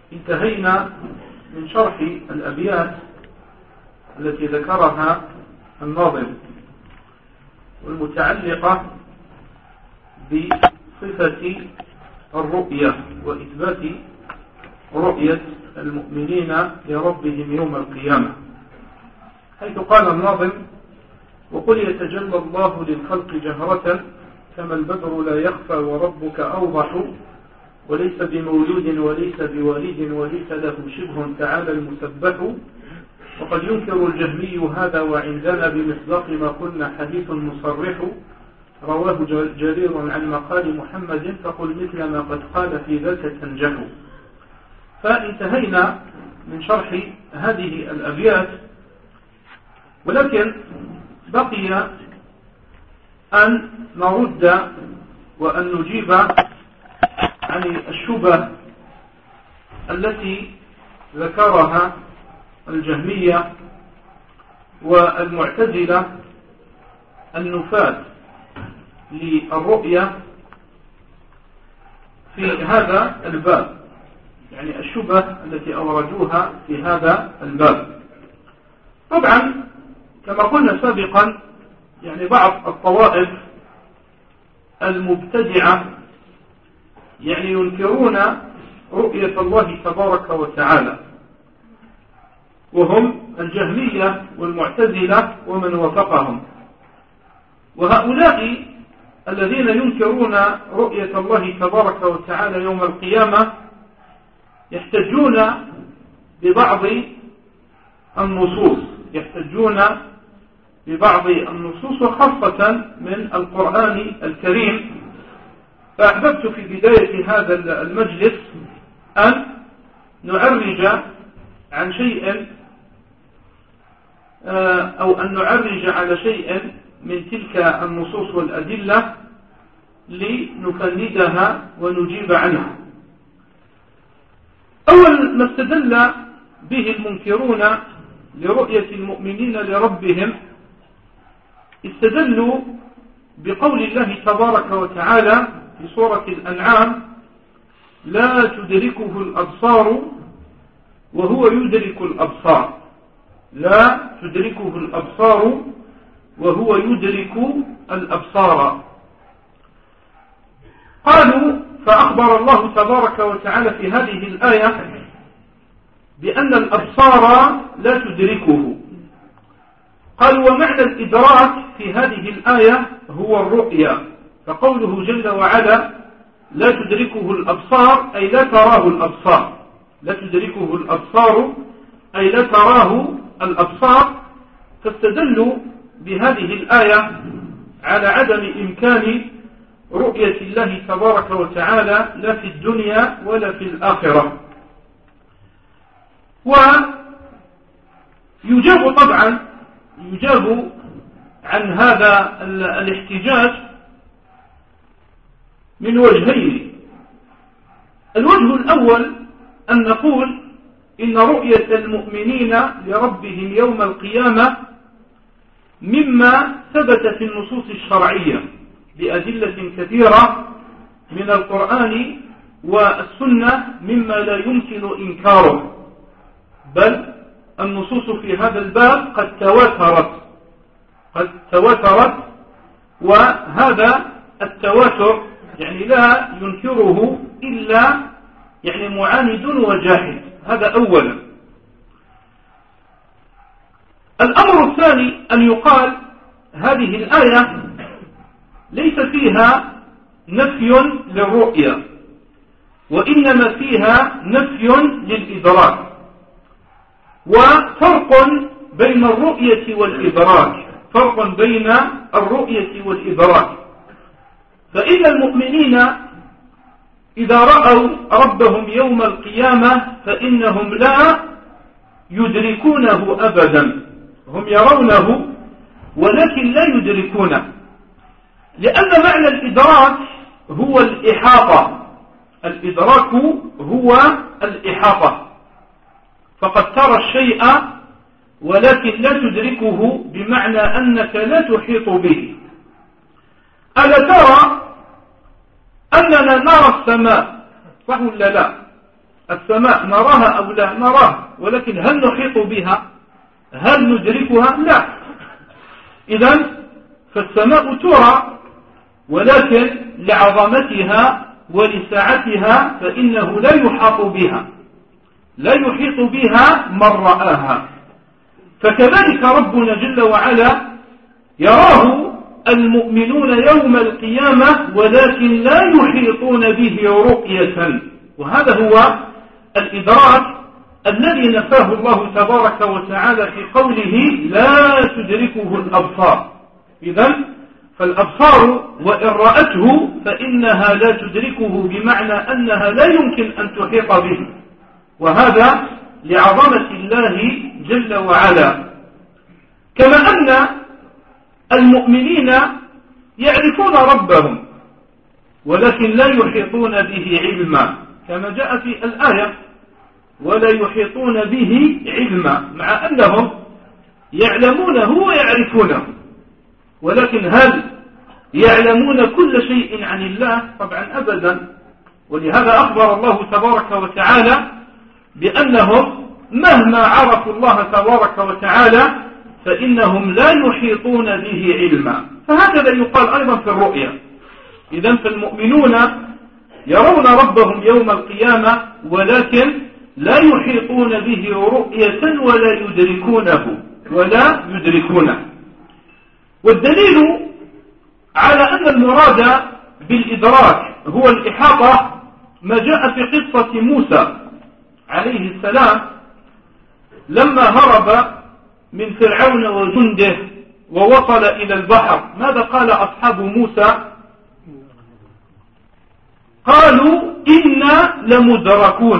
انتهينا من شرح الأبيات التي ذكرها الناظم والمتعلقة بصفة الرؤية وإثبات رؤية المؤمنين لربهم يوم القيامة، حيث قال الناظم: وقل يتجلى الله للخلق جهرة كما البدر لا يخفى وربك أوضح، وليس بمولود وليس بوالد وليس له شبه تعالى المسبح. وقد ينكر الجهمي هذا وعندنا بمصداق ما قلنا حديث مصرح، رواه جرير عن مقال محمد فقل مثل ما قد قال في ذاك تنجح. فانتهينا من شرح هذه الأبيات، ولكن بقي أن نرد وأن نجيب عن الشبه التي ذكرها الجهمية والمعتزلة النفاة للرؤية في هذا الباب، يعني الشبه التي أوردوها في هذا الباب. طبعا كما قلنا سابقا، يعني بعض الطوائف المبتدعة يعني ينكرون رؤية الله تبارك وتعالى، وهم الجهمية والمعتزلة ومن وافقهم. وهؤلاء الذين ينكرون رؤية الله تبارك وتعالى يوم القيامة يحتجون ببعض النصوص وخاصة من القرآن الكريم. فأحببت في بداية هذا المجلس أن نعرج عن شيء أو أن نعرج على شيء من تلك النصوص والأدلة لنفندها ونجيب عنها. أول ما استدل به المنكرون لرؤية المؤمنين لربهم استدلوا بقول الله تبارك وتعالى في سورة الأنعام: لا تدركه الأبصار وهو يدرك الأبصار. لا تدركه الأبصار وهو يدرك الأبصار. قالوا: فأخبر الله تبارك وتعالى في هذه الآية بأن الأبصار لا تدركه. قالوا: ومعنى الإدراك في هذه الآية هو الرؤية، فقوله جل وعلا لا تدركه الأبصار أي لا تراه الأبصار، لا تدركه الأبصار أي لا تراه الأبصار. فاستدلوا بهذه الآية على عدم إمكان رؤية الله تبارك وتعالى لا في الدنيا ولا في الآخرة. ويجاب طبعا عن هذا الاحتجاج من وجهين. الوجه الأول أن نقول إن رؤية المؤمنين لربهم يوم القيامة مما ثبت في النصوص الشرعية بأدلة كثيرة من القرآن والسنة مما لا يمكن إنكاره، بل النصوص في هذا الباب قد تواترت، وهذا التواتر يعني لا ينكره إلا يعني معاند وجاحد. هذا أولا. الأمر الثاني أن يقال هذه الآية ليس فيها نفي للرؤية، وإنما فيها نفي للإدراك. وفرق بين الرؤية والإدراك، فإن المؤمنين إذا رأوا ربهم يوم القيامة فإنهم لا يدركونه أبدا، هم يرونه ولكن لا يدركونه، لأن معنى الإدراك هو الإحاطة. الإدراك هو الإحاطة، فقد ترى الشيء ولكن لا تدركه، بمعنى أنك لا تحيط به. ألا ترى أننا نرى السماء، صح ولا لا؟ السماء نراها أو لا نراها، ولكن هل نحيط بها؟ هل ندركها؟ لا. إذن فالسماء ترى، ولكن لعظمتها ولسعتها فإنه لا يحاط بها، لا يحيط بها من رآها. فكذلك ربنا جل وعلا يراه المؤمنون يوم القيامة، ولكن لا يحيطون به رؤية. وهذا هو الإدراك الذي نفاه الله تبارك وتعالى في قوله لا تدركه الأبصار. إذن فالأبصار وإن رأته فإنها لا تدركه، بمعنى أنها لا يمكن أن تحيط به، وهذا لعظمة الله جل وعلا. كما أن المؤمنين يعرفون ربهم ولكن لا يحيطون به علما، كما جاء في الآية ولا يحيطون به علما، مع أنهم يعلمونه ويعرفونه، ولكن هل يعلمون كل شيء عن الله؟ طبعا أبدا. ولهذا أخبر الله تبارك وتعالى بأنهم مهما عرفوا الله تبارك وتعالى فإنهم لا يحيطون به علما. فهكذا يقال أيضا في الرؤيا. إذن فالمؤمنون يرون ربهم يوم القيامة، ولكن لا يحيطون به رؤية ولا يدركونه. والدليل على أن المراد بالإدراك هو الإحاطة ما جاء في قصة موسى عليه السلام لما هرب من فرعون وجنده ووصل إلى البحر. ماذا قال أصحاب موسى؟ قالوا إنا لمدركون.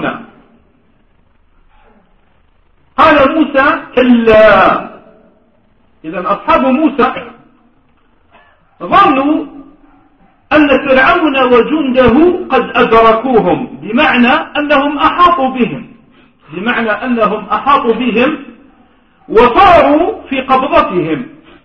قال موسى كلا. إذن أصحاب موسى ظنوا أن فرعون وجنده قد أدركوهم، بمعنى أنهم أحاطوا بهم وصاروا في قبضتهم،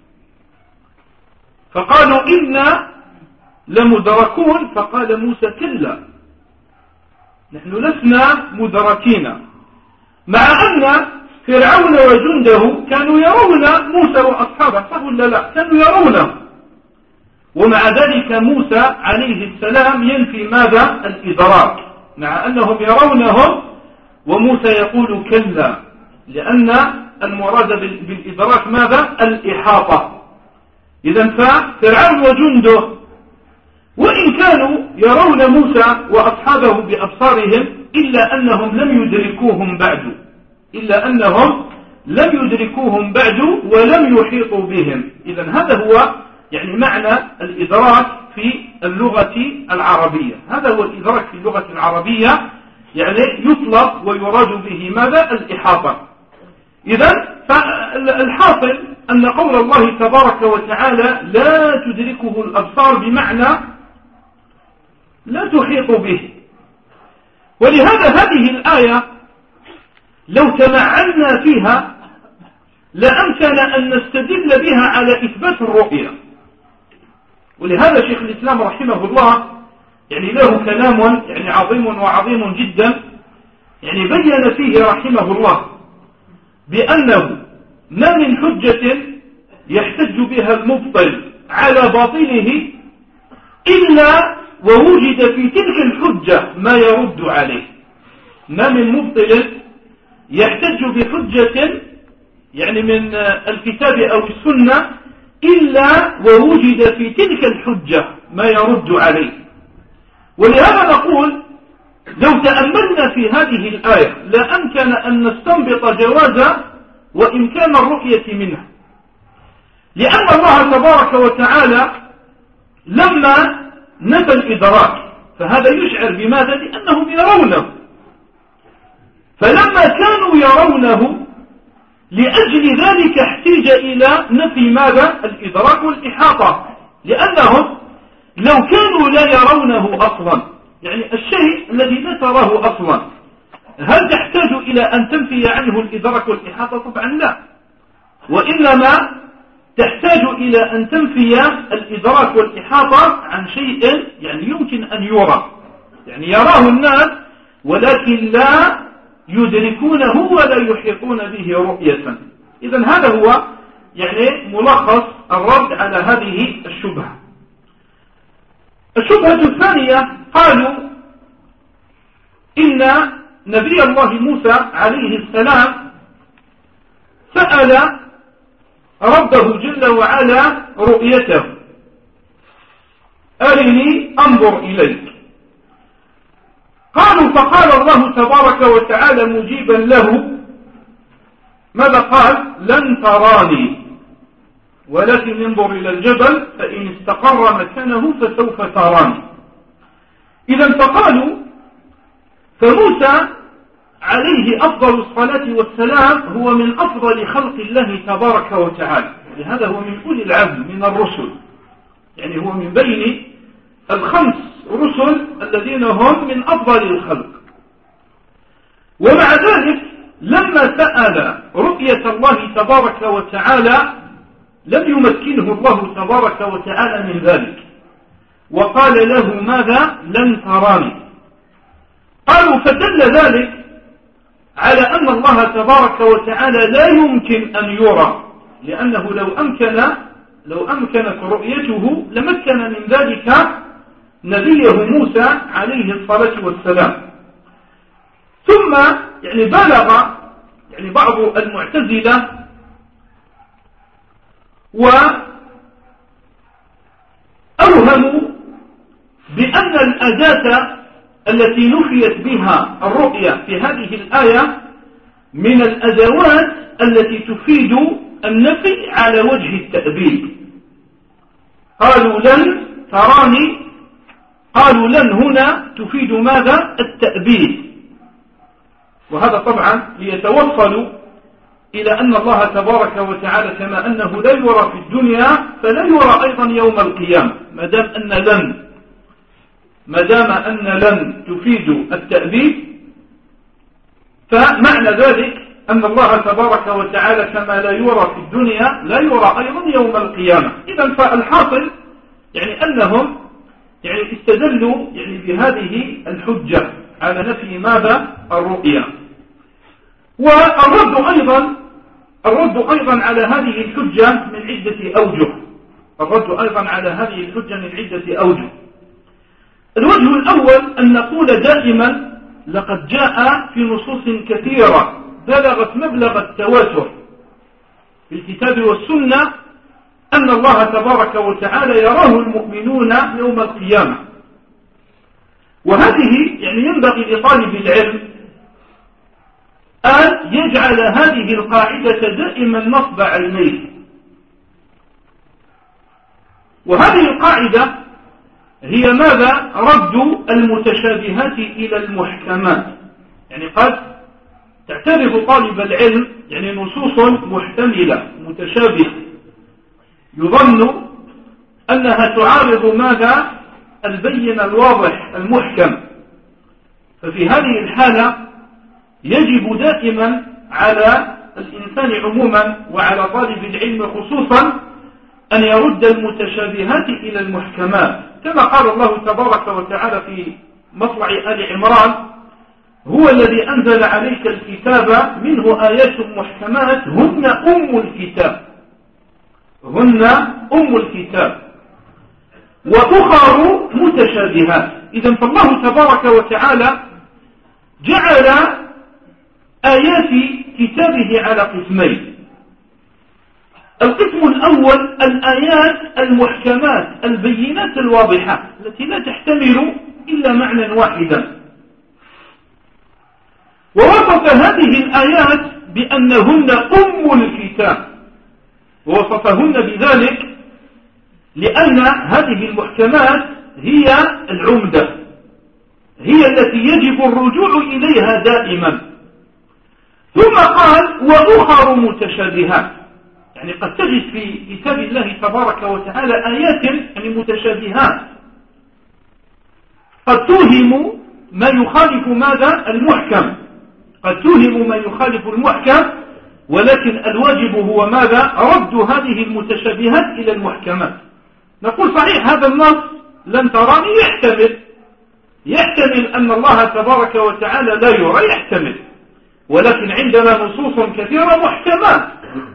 فقالوا إنا لمدركون. فقال موسى كلا، نحن لسنا مدركين، مع أن فرعون وجنده كانوا يرون موسى وأصحابه، صح ولا لا؟ كانوا يرونه، ومع ذلك موسى عليه السلام ينفي ماذا؟ الإدراك، مع أنهم يرونهم، وموسى يقول كلا، لأن المراد بالإدراك ماذا؟ الإحاطة. إذن ففرعون وجنده وإن كانوا يرون موسى وأصحابه بأبصارهم إلا أنهم لم يدركوهم بعد ولم يحيطوا بهم. إذن هذا هو يعني معنى الإدراك في اللغة العربية. هذا هو الإدراك في اللغة العربية، يعني يطلق ويراد به ماذا؟ الإحاطة. إذن فالحاصل أن قول الله تبارك وتعالى لا تدركه الأبصار بمعنى لا تحيط به. ولهذا هذه الآية لو تمعنا فيها لأمكن أن نستدل بها على إثبات الرؤية. ولهذا شيخ الإسلام رحمه الله يعني له كلام يعني عظيم جدا، يعني بين فيه رحمه الله بأنه ما من حجة يحتج بها المبطل على باطله إلا ووجد في تلك الحجة ما يرد عليه. ما من مبطل يحتج بحجة يعني من الكتاب أو السنة إلا ووجد في تلك الحجة ما يرد عليه. ولهذا نقول لو تأملنا في هذه الآية لأمكن أن نستنبط جواز وإمكان الرؤية منها، لأن الله تبارك وتعالى لما نفى الإدراك فهذا يشعر بماذا؟ لأنهم يرونه، فلما كانوا يرونه لأجل ذلك احتاج إلى نفي ماذا؟ الإدراك والإحاطة، لأنهم لو كانوا لا يرونه أصلا، يعني الشيء الذي لا تراه أصلا، هل تحتاج إلى أن تنفي عنه الإدراك والإحاطة؟ طبعا لا، وإنما تحتاج إلى أن تنفي الإدراك والإحاطة عن شيء يعني يمكن أن يرى، يعني يراه الناس ولكن لا يدركونه ولا يحيطون به رؤية. إذن هذا هو يعني ملخص الرد على هذه الشبهة. الشبهة الثانية قالوا إن نبي الله موسى عليه السلام سأل ربه جل وعلا رؤيته، أرني أنظر إليك. قالوا فقال الله تبارك وتعالى مجيبا له ماذا قال؟ لن تراني ولكن انظر إلى الجبل فإن استقر مكانه فسوف تراني. إذا فقالوا فموسى عليه أفضل الصلاة والسلام هو من أفضل خلق الله تبارك وتعالى، لهذا هو من أولي العزم من الرسل، يعني هو من بين الخمس رسل الذين هم من أفضل الخلق. ومع ذلك لما سأل رؤية الله تبارك وتعالى لم يمكنه الله تبارك وتعالى من ذلك، وقال له ماذا؟ لن تراني. قالوا فدل ذلك على أن الله تبارك وتعالى لا يمكن أن يرى، لأنه لو أمكنت رؤيته لمكن من ذلك نبيه موسى عليه الصلاة والسلام. ثم يعني بلغ يعني بعض المعتزلة وأوهموا بأن الأداة التي نفيت بها الرؤية في هذه الآية من الأدوات التي تفيد النفي على وجه التأبيد. قالوا لن تراني، قالوا لن هنا تفيد ماذا؟ التأبيد. وهذا طبعا ليتوصلوا إلى أن الله تبارك وتعالى كما أنه لا يرى في الدنيا فلا يرى أيضا يوم القيامة، ما دام أن لن تفيد التأبيد، فمعنى ذلك أن الله تبارك وتعالى كما لا يرى في الدنيا لا يرى أيضا يوم القيامة. إذن فالحاصل يعني أنهم يعني استدلوا يعني بهذه الحجة على نفي ماذا؟ الرؤيا. والرد أيضا على هذه الحجة من عدة أوجه. الوجه الأول أن نقول دائما لقد جاء في نصوص كثيرة بلغت مبلغ التواتر في الكتاب والسنة أن الله تبارك وتعالى يراه المؤمنون يوم القيامة. وهذه يعني ينبغي لطالب العلم أن يجعل هذه القاعدة دائما نصب عينيه. وهذه القاعدة هي ماذا؟ رد المتشابهات إلى المحكمات. يعني قد تعترف طالب العلم يعني نصوص محتملة متشابهة يظن أنها تعارض ماذا؟ البين الواضح المحكم. ففي هذه الحالة يجب دائما على الإنسان عموما وعلى طالب العلم خصوصا أن يرد المتشابهات إلى المحكمات، كما قال الله تبارك وتعالى في مطلع آل عمران: هو الذي أنزل عليك الكتاب منه آيات محكمات هن أم الكتاب وأخر متشابهات. إذن فالله تبارك وتعالى جعل آيات كتابه على قسمين: القسم الأول الآيات المحكمات البينات الواضحات التي لا تحتمل إلا معنى واحدا، ووصف هذه الآيات بأنهن أم الكتاب، ووصفهن بذلك لأن هذه المحكمات هي العمدة، هي التي يجب الرجوع إليها دائما. ثم قال: وأخر متشابهات، يعني قد تجد في كتاب الله تبارك وتعالى آيات يعني متشابهات قد توهم ما يخالف ماذا؟ المحكم، قد توهم ما يخالف المحكم، ولكن الواجب هو ماذا؟ رد هذه المتشابهات إلى المحكمات. نقول صحيح هذا النص لن تراني يحتمل أن الله تبارك وتعالى لا يرى، يحتمل، ولكن عندنا نصوص كثيرة محكمات.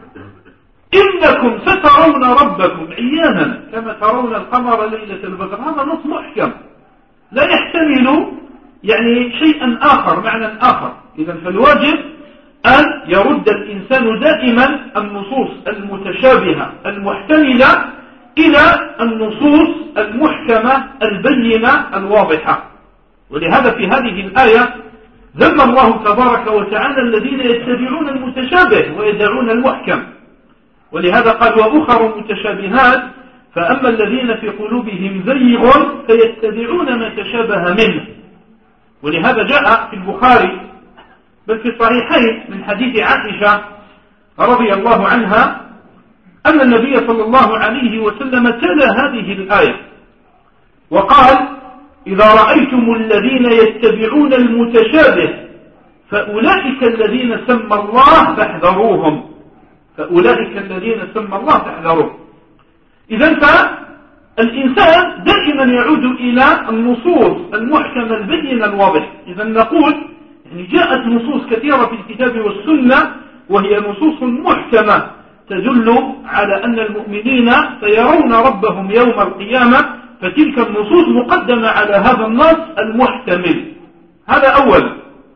إنكم سترون ربكم عيانا كما ترون القمر ليلة البدر، هذا نص محكم لا يحتمل يعني شيئا آخر، معنى آخر. إذن فالواجب أن يرد الإنسان دائما النصوص المتشابهة المحتملة إلى النصوص المحكمة البينة الواضحة. ولهذا في هذه الآية ذم الله تبارك وتعالى الذين يتبعون المتشابه ويدعون المحكم، ولهذا قال وأخر متشابهات فأما الذين في قلوبهم زيغ فيتبعون ما تشابه منه. ولهذا جاء في البخاري بل في الصحيحين من حديث عائشة رضي الله عنها أن النبي صلى الله عليه وسلم تلا هذه الآية وقال إذا رأيتم الذين يتبعون المتشابه فأولئك الذين سمى الله فاحذروهم، فأولئك الذين سمى الله فاحذروهم. إذن فالإنسان دائما يعود إلى النصوص المحكمة البينة الواضحة. إذن نقول يعني جاءت نصوص كثيرة في الكتاب والسنة وهي نصوص محكمة تدل على أن المؤمنين سيرون ربهم يوم القيامة، فتلك النصوص مقدمة على هذا النص المحتمل. هذا أولا.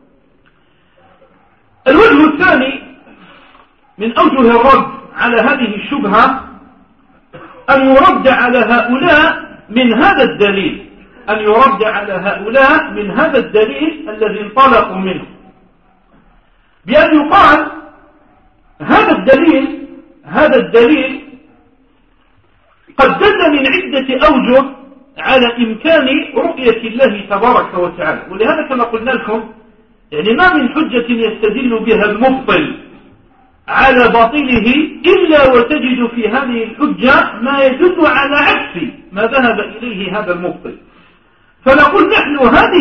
الوجه الثاني من أوجه الرد على هذه الشبهة أن يرد على هؤلاء من هذا الدليل، أن يرد على هؤلاء من هذا الدليل الذي انطلقوا منه، بأن يقال هذا الدليل قد دل من عدة أوجه على إمكان رؤية الله تبارك وتعالى. ولهذا كما قلنا لكم يعني ما من حجة يستدل بها المبطل على باطله إلا وتجد في هذه الحجة ما يدل على عكس ما ذهب إليه هذا المبطل. فنقول نحن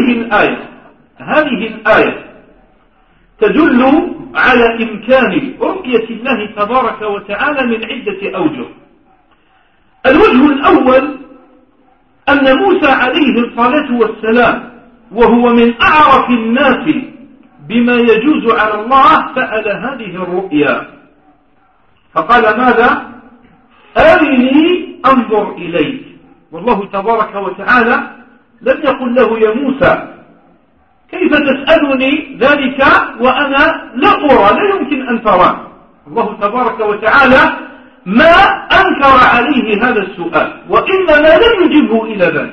هذه الآية تدل على إمكان رؤية الله تبارك وتعالى من عدة أوجه. الوجه الأول أن موسى عليه الصلاة والسلام وهو من أعرف الناس بما يجوز على الله سأل هذه الرؤيا فقال ماذا؟ أرني أنظر إليك. والله تبارك وتعالى لم يقل له يا موسى كيف تسألني ذلك وأنا لا أرى، لا يمكن أن ترى. الله تبارك وتعالى ما أنكر عليه هذا السؤال، وإنما لم يجبه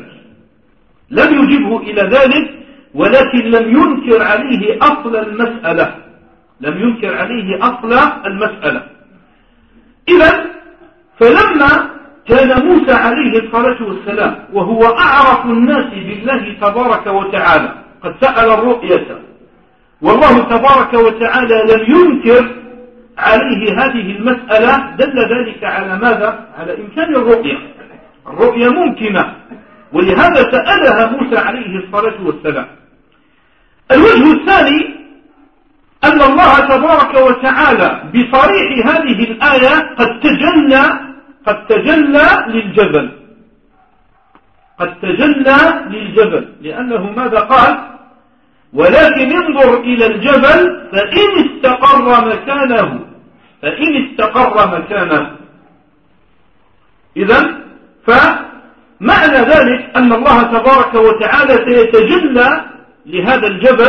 إلى ذلك، ولكن لم ينكر عليه أصل المسألة. إذن فلما كان موسى عليه الصلاة والسلام وهو أعرف الناس بالله تبارك وتعالى قد سأل الرؤية، والله تبارك وتعالى لم ينكر عليه هذه المسألة، دل ذلك على ماذا؟ على إمكان الرؤية ممكنة، ولهذا سألها موسى عليه الصلاة والسلام. الوجه الثاني أن الله تبارك وتعالى بصريح هذه الآية قد تجلى للجبل، لأنه ماذا قال؟ ولكن انظر إلى الجبل فإن استقر مكانه. إذن فمعنى ذلك أن الله تبارك وتعالى سيتجلى لهذا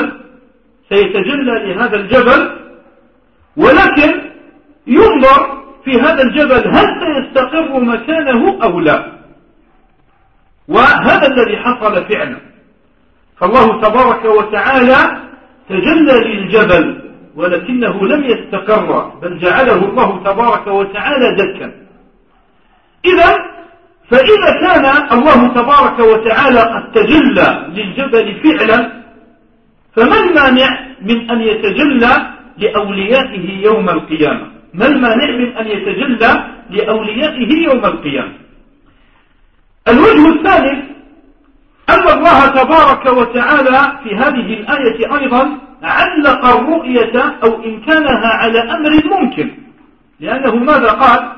الجبل، ولكن ينظر في هذا الجبل هل سيستقر مكانه أو لا، وهذا الذي حصل فعلا. فالله تبارك وتعالى تجلى للجبل ولكنه لم يستقر، بل جعله الله تبارك وتعالى دكا. فإذا كان الله تبارك وتعالى قد تجلى للجبل فعلا، فما المانع من أن يتجلى لأوليائه يوم القيامة؟ الوجه الثالث أن الله تبارك وتعالى في هذه الآية أيضا علق الرؤية أو إمكانها على أمر ممكن، لأنه ماذا قال؟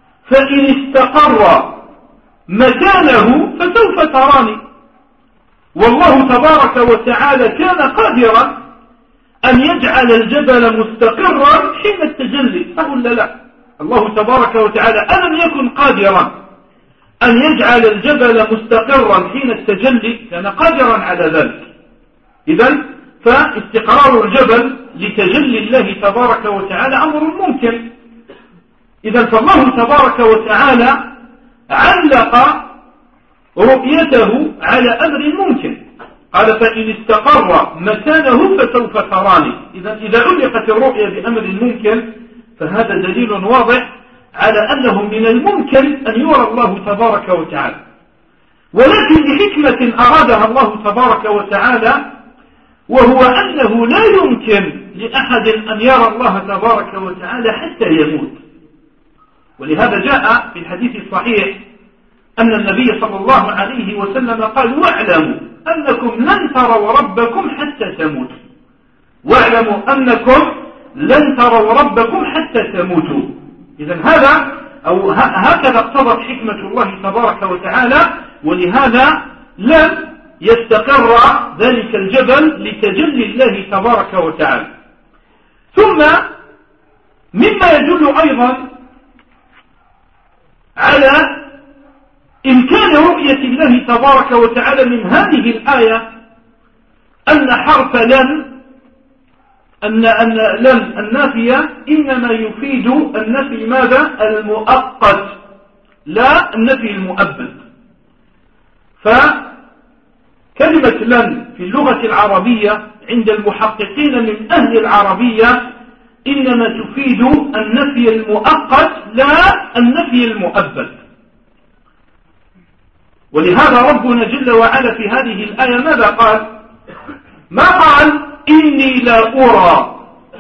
فإن استقر مكانه فسوف تراني. والله تبارك وتعالى كان قادرا أن يجعل الجبل مستقرا حين التجلي، فقل لا، الله تبارك وتعالى ألم يكن قادرا أن يجعل الجبل مستقرا حين التجلي؟ كان قادرا على ذلك. إذن فاستقرار الجبل لتجلي الله تبارك وتعالى أمر ممكن. إذن فالله تبارك وتعالى علق رؤيته على أمر ممكن، قال فإن استقر مكانه فسوف تراني. إذا علقت الرؤية بأمر ممكن فهذا دليل واضح على أنه من الممكن أن يرى الله تبارك وتعالى، ولكن لحكمة أرادها الله تبارك وتعالى، وهو أنه لا يمكن لأحد أن يرى الله تبارك وتعالى حتى يموت. ولهذا جاء في الحديث الصحيح أن النبي صلى الله عليه وسلم قال: واعلموا أنكم لن تروا ربكم حتى تموتوا، واعلموا أنكم لن تروا ربكم حتى تموتوا. إذن هذا أو هكذا اقتضت حكمة الله تبارك وتعالى، ولهذا لم يستقر ذلك الجبل لتجلي الله تبارك وتعالى. ثم مما يدل أيضا على إمكان رؤية الله تبارك وتعالى من هذه الآية أن حرف لن النافية إنما يفيد النفي ماذا؟ المؤقت، لا النفي المؤبد. فكلمة لن في اللغة العربية عند المحققين من أهل العربية إنما تفيد النفي المؤقت لا النفي المؤبد. ولهذا ربنا جل وعلا في هذه الآية ماذا قال؟ ما قال إني لا أرى،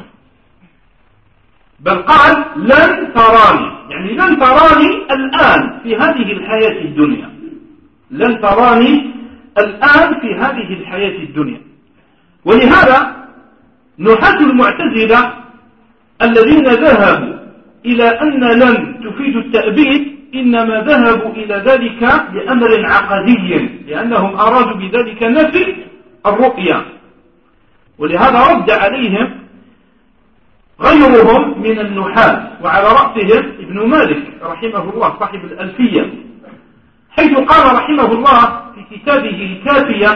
بل قال لن تراني، يعني لن تراني الآن في هذه الحياة الدنيا، لن تراني الآن في هذه الحياة الدنيا. ولهذا نحاة المعتزلة الذين ذهبوا إلى أن لن تفيد التأبيد إنما ذهبوا إلى ذلك لأمر عقدي، لأنهم أرادوا بذلك نفي الرؤيا. ولهذا رد عليهم غيرهم من النحاة، وعلى رأسهم ابن مالك رحمه الله صاحب الألفية، حيث قال رحمه الله في كتابه الكافية،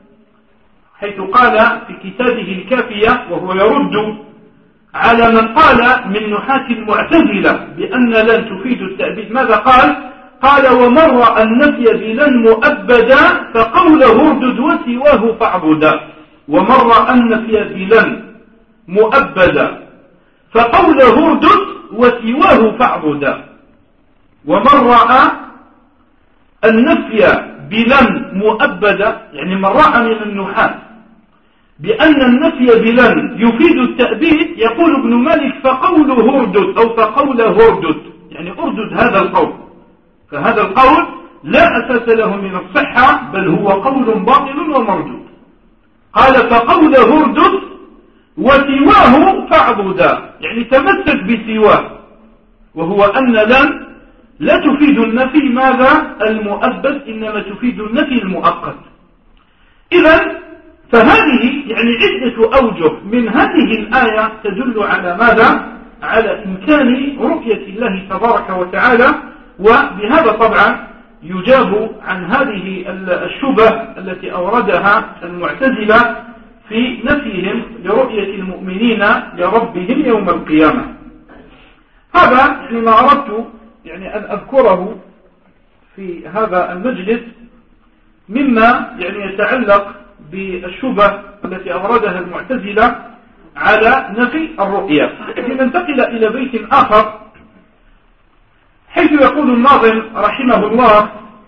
وهو يرد على من قال من نحاة المعتزلة بأن لن تفيد التأبيد، ماذا قال؟ قال: ومن رأى النفي بلن مؤبدا فقوله اردد وسواه فاعبدا. ومن رأى النفي بلن مؤبدا فقوله اردد وسواه فاعبدا. ومن رأى النفي بلن مؤبدا، يعني من رأى من النحاة بأن النفي بلن يفيد التأبيد، يقول ابن مالك فقوله اردد أو فقوله اردد، يعني اردد هذا القول، فهذا القول لا أساس له من الصحة، بل هو قول باطل ومردود. قال فقوله اردد وسواه فاعبدا، يعني تمسك بسواه، وهو أن لن لا تفيد النفي ماذا؟ المؤبد، إنما تفيد النفي المؤقت. إذن فهذه يعني عدة أوجه من هذه الآية تدل على ماذا؟ على إمكان رؤية الله تبارك وتعالى. وبهذا طبعا يجاب عن هذه الشبه التي أوردها المعتزلة في نفيهم لرؤية المؤمنين لربهم يوم القيامة. هذا يعني ما أردت يعني أن أذكره في هذا المجلس مما يعني يتعلق بالشبه التي أوردها المعتزلة على نفي الرؤية. لننتقل إلى بيت آخر حيث يقول الناظم رحمه الله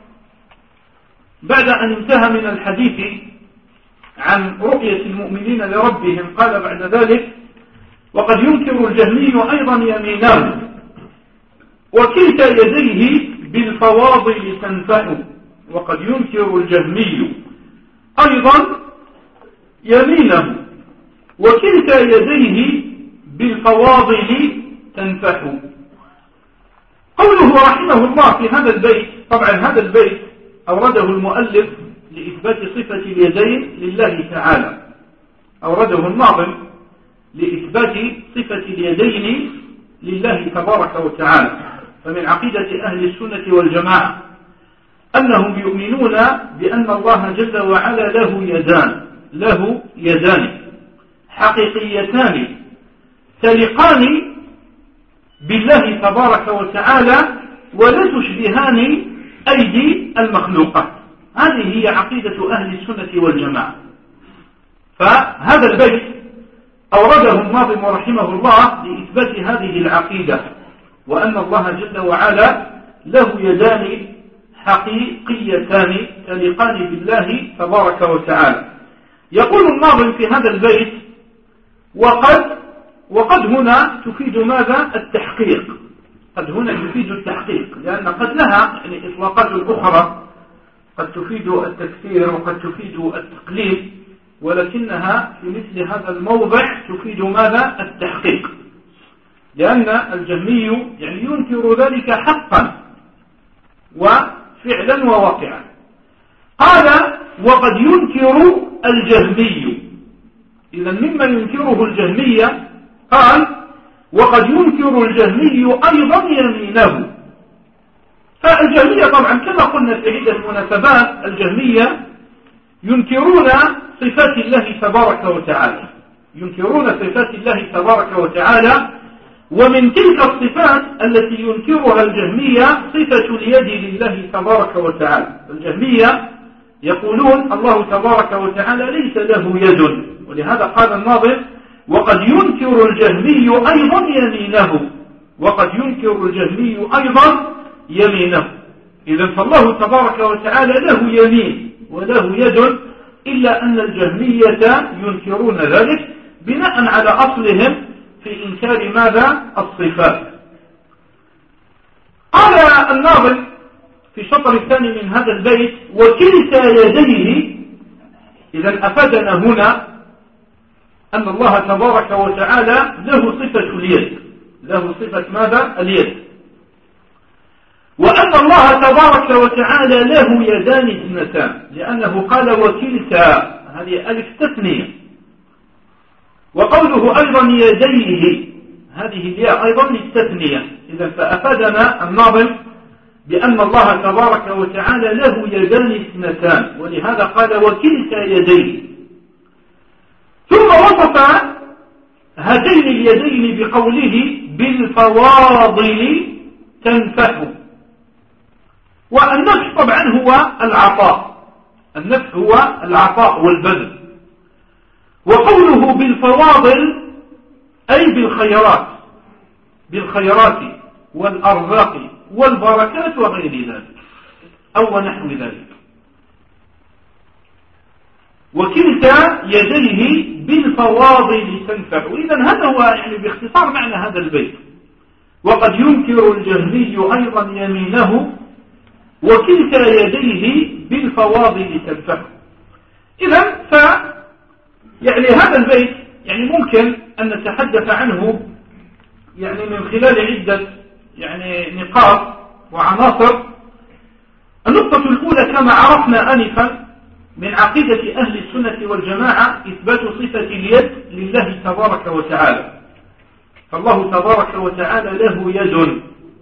بعد أن انتهى من الحديث عن رؤية المؤمنين لربهم، قال بعد ذلك: وقد ينكر الجهمي أيضا يمينه وكلتا يديه بالفواضل تنفح. وقد ينكر الجهمي أيضا يمينه وكلتا يديه بالفواضل تنفح. قوله رحمه الله في هذا البيت، طبعا هذا البيت أورده المؤلف لإثبات صفة اليدين لله تعالى، أورده الناظم لإثبات صفة اليدين لله تبارك وتعالى. فمن عقيدة أهل السنة والجماعة أنهم يؤمنون بأن الله جل وعلا له يدان حقيقيتان تليقان بالله تبارك وتعالى ولا تشبهان أيدي المخلوقات. هذه هي عقيدة أهل السنة والجماعة. فهذا البيت أورده الناظم رحمه الله لإثبات هذه العقيدة، وأن الله جل وعلا له يدان حقيقيتان تليقان بالله تبارك وتعالى. يقول الناظم في هذا البيت: وقد هنا تفيد ماذا؟ التحقيق. قد هنا تفيد التحقيق، لأن قد لها يعني إطلاقات أخرى، قد تفيد التكثير وقد تفيد التقليل، ولكنها في مثل هذا الموضع تفيد ماذا؟ التحقيق، لأن الجهمي يعني ينكر ذلك حقا وفعلا وواقعا. قال: وقد ينكر الجهمي. إذا مما ينكره الجهمية قال: وقد ينكر الجهمي أيضا يمينه. فالجهمية طبعا كما قلنا في عدة مناسبات الجهمية ينكرون صفات الله تبارك وتعالى، ينكرون صفات الله تبارك وتعالى. ومن تلك الصفات التي ينكرها الجهمية صفة اليد لله تبارك وتعالى. الجهمية يقولون الله تبارك وتعالى ليس له يد، ولهذا قال الناظم: وقد ينكر الجهمي أيضا يمينه. وقد ينكر الجهمي أيضا يمينه. إذن فالله تبارك وتعالى له يمين وله يد، إلا أن الجهمية ينكرون ذلك بناء على أصلهم في إنكار ماذا؟ الصفات. قال الناظم في الشطر الثاني من هذا البيت: وكلتا يديه. إذن أفادنا هنا أن الله تبارك وتعالى له صفة اليد، له صفة ماذا؟ اليد. وأن الله تبارك وتعالى له يدان اثنتان، لأنه قال وكلتا، هذه ألف تثنية. وقوله أيضا يديه، هذه الياء أيضا للتثنية. إذا فأفادنا الناظم بأن الله تبارك وتعالى له يدان اثنتان، ولهذا قال وكلتا يديه. ثم وصف هاتين اليدين بقوله بالفواضل تنفح. والنفح طبعا هو العطاء، النفح هو العطاء والبذل. وقوله بالفواضل أي بالخيرات والأرزاق والبركات وغير ذلك أو نحو ذلك. وكلتا يديه بالفواضل تنفع. إذن هذا هو يعني باختصار معنى هذا البيت. وقد ينكر الجهمي أيضا يمينه وكلتا يديه بالفواضل تنفع. إذن يعني هذا البيت يعني ممكن أن نتحدث عنه يعني من خلال عدة يعني نقاط وعناصر. النقطة الأولى كما عرفنا آنفا من عقيدة أهل السنة والجماعة إثبات صفة اليد لله تبارك وتعالى. فالله تبارك وتعالى له يد،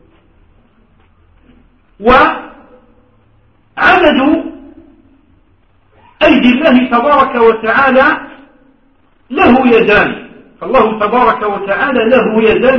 وعدد أيدي الله تبارك وتعالى له يدان. فالله تبارك وتعالى له يدان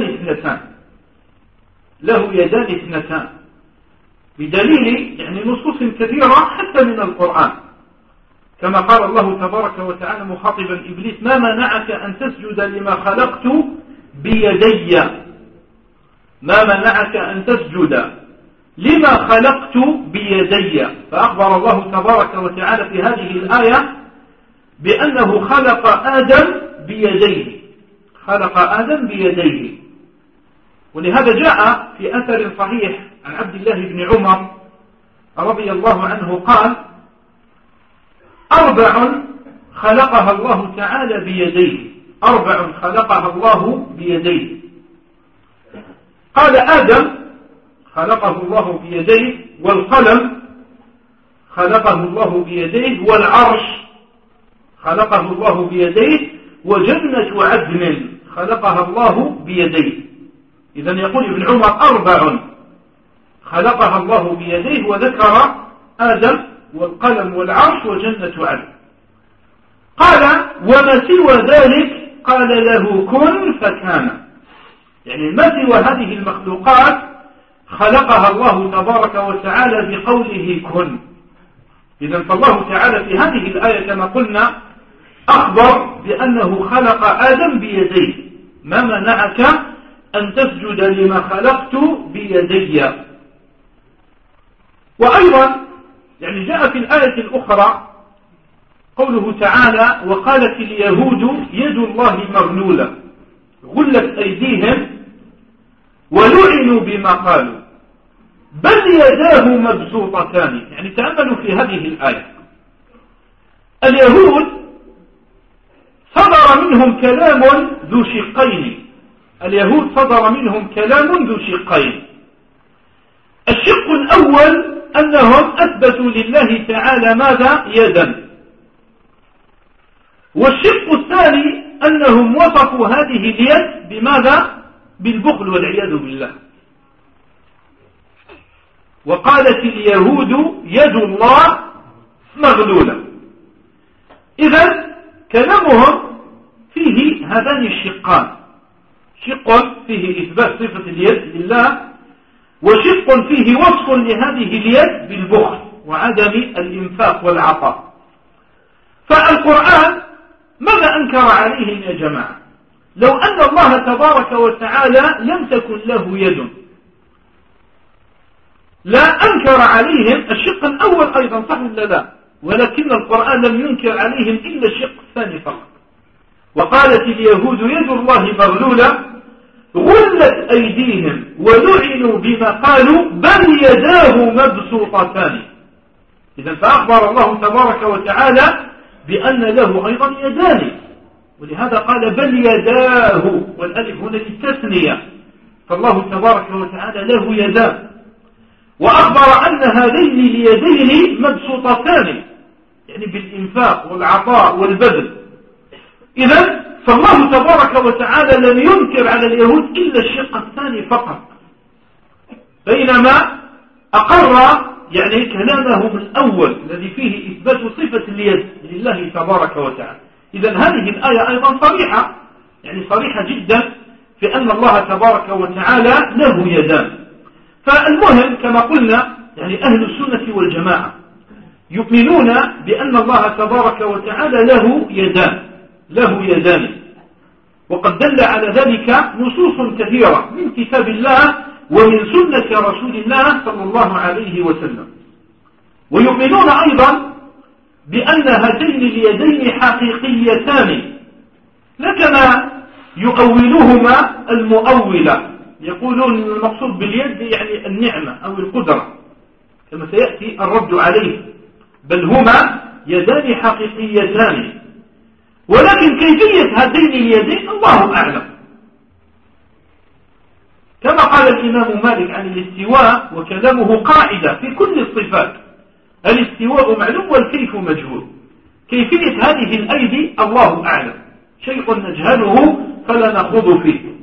اثنتان بدليل يعني نصوص كثيرة حتى من القرآن، كما قال الله تبارك وتعالى مخاطبا إبليس: ما منعك أن تسجد لما خلقت بيدي، ما منعك أن تسجد لما خلقت بيدي. فأخبر الله تبارك وتعالى في هذه الآية بأنه خلق آدم بيديه. ولهذا جاء في أثر صحيح عن عبد الله بن عمر رضي الله عنه قال: 4 خلقها الله تعالى بيديه، 4 خلقها الله بيديه. قال: آدم خلقه الله بيديه، والقلم خلقه الله بيديه، والعرش خلقه الله بيديه، وجنة عدن خلقها الله بيديه. إذن يقول ابن عمر 4 خلقها الله بيديه، وذكر آدم والقلم والعرش وجنة عدن. قال وما سوى ذلك قال له كن فكان، يعني ما سوى هذه المخلوقات خلقها الله تبارك وتعالى بقوله كن. إذن فالله تعالى في هذه الآية كما قلنا أخبر بأنه خلق آدم بيديه. ما منعك أن تسجد لما خلقت بيدي؟ وأيضا يعني جاء في الآية الأخرى قوله تعالى وقالت اليهود يد الله مغلولة غلت أيديهم ولعنوا بما قالوا بل يداه مبسوطتان. يعني تأملوا في هذه الآية. اليهود صدر منهم كلام ذو شقين. اليهود صدر منهم كلام ذو شقين. الشق الأول أنهم أثبتوا لله تعالى ماذا؟ يدا. والشق الثاني أنهم وصفوا هذه اليد بماذا؟ بالبخل والعياذ بالله. وقالت اليهود يد الله مغلولة. إذن كلامهم فيه هذان الشقان، شق فيه إثبات صفة اليد لله، وشق فيه وصف لهذه اليد بالبخل وعدم الإنفاق والعطاء. فالقرآن ماذا أنكر عليهم يا جماعة؟ لو أن الله تبارك وتعالى لم تكن له يد لا أنكر عليهم الشق الأول أيضا، صح ولا لا؟ ولكن القرآن لم ينكر عليهم إلا الشق الثاني فقط. وقالت اليهود يد الله مغلولة غلت أيديهم ولعنوا بما قالوا بل يداه مبسوطتان. إذن فأخبر الله تبارك وتعالى بأن له أيضا يدان، ولهذا قال بل يداه، والألف هنا للتثنية، فالله تبارك وتعالى له يدان. وأخبر أن هذين اليدين مبسوطتان، يعني بالإنفاق والعطاء والبذل. إذن فالله تبارك وتعالى لم ينكر على اليهود إلا الشق الثاني فقط، بينما أقر يعني كلامهم الأول الذي فيه إثبات صفة اليد لله تبارك وتعالى. إذن هذه الآية أيضا صريحة، يعني صريحة جدا في أن الله تبارك وتعالى له يدان. فالمهم كما قلنا يعني أهل السنة والجماعة يؤمنون بأن الله تبارك وتعالى له يدان، وقد دل على ذلك نصوص كثيرة من كتاب الله ومن سنة رسول الله صلى الله عليه وسلم. ويؤمنون أيضا بأن هاتين اليدين حقيقيتان، لا كما يؤولهما المؤولة، يقولون المقصود باليد يعني النعمة أو القدرة كما سيأتي الرد عليه، بل هما يدان حقيقيتان، ولكن كيفية هاتين اليدين الله أعلم. كما قال الإمام مالك عن الاستواء وكلامه قاعدة في كل الصفات، الاستواء معلوم والكيف مجهول. كيفية هذه الأيدي الله أعلم، شيء نجهله فلا نخوض فيه.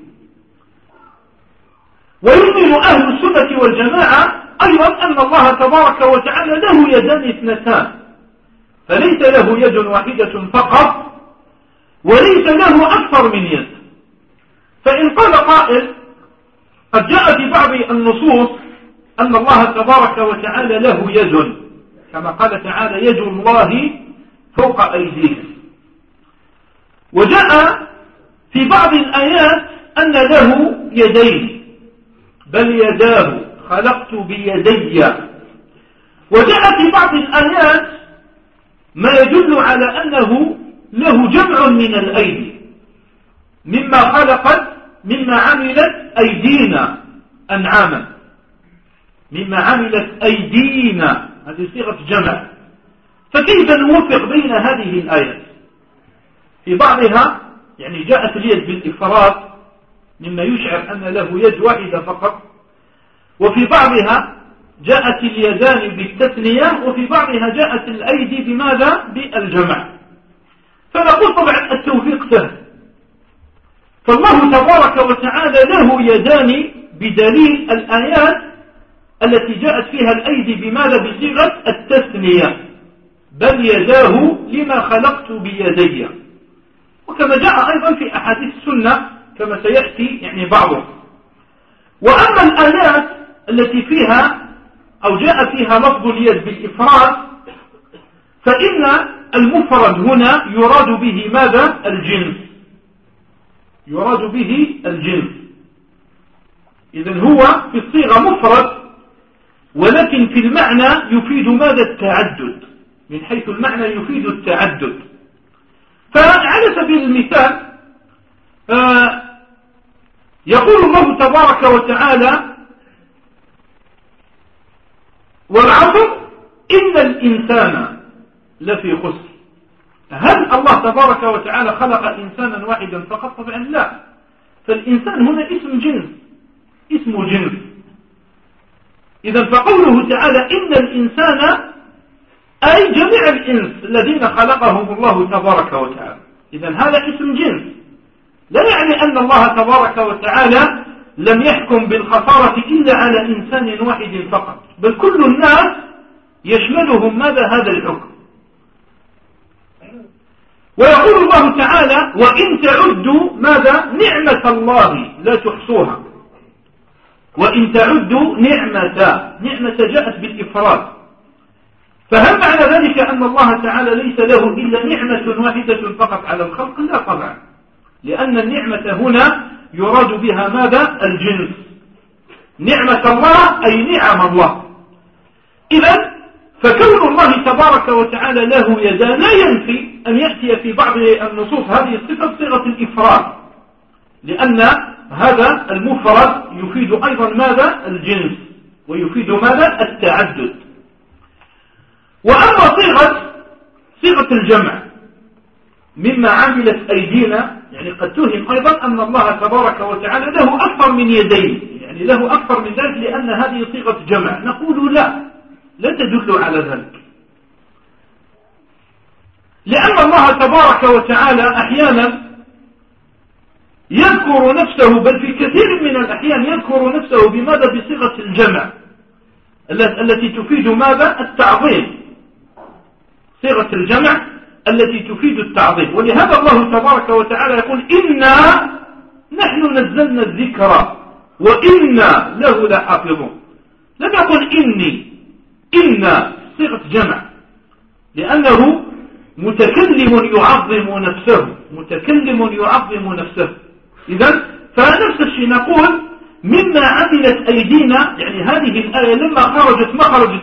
ويؤمن أهل السنة والجماعة أيضا أن الله تبارك وتعالى له يدان اثنتان، فليس له يد واحدة فقط وليس له أكثر من يد. فإن قال قائل قد جاء في بعض النصوص أن الله تبارك وتعالى له يد، كما قال تعالى يد الله فوق أيديهم، وجاء في بعض الآيات أن له يدين بل يداه خلقت بيدي، وجاء في بعض الآيات ما يدل على أنه له جمع من الأيدي مما عملت أيدينا أنعاما، مما عملت أيدينا، هذه صيغة جمع. فكيف نوفق بين هذه الآيات؟ في بعضها يعني جاءت اليد بالإفراد مما يشعر أن له يد واحدة فقط، وفي بعضها جاءت اليدان بالتثنية، وفي بعضها جاءت الأيدي بماذا؟ بالجمع. فنقول طبعا التوفيق سهل، فالله تبارك وتعالى له يدان بدليل الآيات التي جاءت فيها الأيدي بماذا؟ بصيغة التثنية، بل يداه لما خلقت بيدي، وكما جاء أيضا في أحاديث السنة كما سيأتي يعني بعضه. وأما الآيات التي فيها أو جاء فيها لفظ اليد بالإفراد، فإن المفرد هنا يراد به ماذا؟ الجنس، يراد به الجنس. إذن هو في الصيغة مفرد، ولكن في المعنى يفيد ماذا؟ التعدد، من حيث المعنى يفيد التعدد. فعلى سبيل المثال يقول الله تبارك وتعالى: والعصر إن الإنسان لفي خسر. هل الله تبارك وتعالى خلق إنسانا واحدا فقط؟ طبعا لا، فالإنسان هنا اسم جنس، اسم جنس. إذا فقوله تعالى إن الإنسان أي جميع الإنس الذين خلقهم الله تبارك وتعالى. إذا هذا اسم جنس، لا يعني أن الله تبارك وتعالى لم يحكم بالخسارة إلا على إنسان واحد فقط، بل كل الناس يشملهم ماذا؟ هذا الحكم. ويقول الله تعالى: وإن تعدوا ماذا؟ نعمة الله لا تحصوها. وإن تعدوا نعمة جاءت بالإفراد، فهل معنى ذلك أن الله تعالى ليس له إلا نعمة واحدة فقط على الخلق؟ لا طبعا، لأن النعمة هنا يراد بها ماذا؟ الجنس. نعمة الله أي نعم الله. إذن فكون الله تبارك وتعالى له يدان لا ينفي أن يأتي في بعض النصوص هذه الصفة بصيغة الإفراد، لأن هذا المفرد يفيد أيضا ماذا؟ الجنس، ويفيد ماذا؟ التعدد. وأما صيغة الجمع مما عملت أيدينا، يعني قد توهم أيضا أن الله تبارك وتعالى له أكثر من يدين، يعني له أكثر من ذلك، لأن هذه صيغة جمع. نقول لا تدل على ذلك، لأن الله تبارك وتعالى أحيانا يذكر نفسه، بل في كثير من الأحيان يذكر نفسه بماذا؟ بصيغة الجمع التي تفيد ماذا؟ التعظيم، صيغة الجمع التي تفيد التعظيم. ولهذا الله تبارك وتعالى يقول: إنا نحن نزلنا الذكر وإنا له لحافظون. لم يقل إني، إنا صيغة جمع، لأنه متكلم يعظم نفسه، متكلم يعظم نفسه. إذن فنفس الشيء نقول مما عملت أيدينا، يعني هذه الآية لما خرجت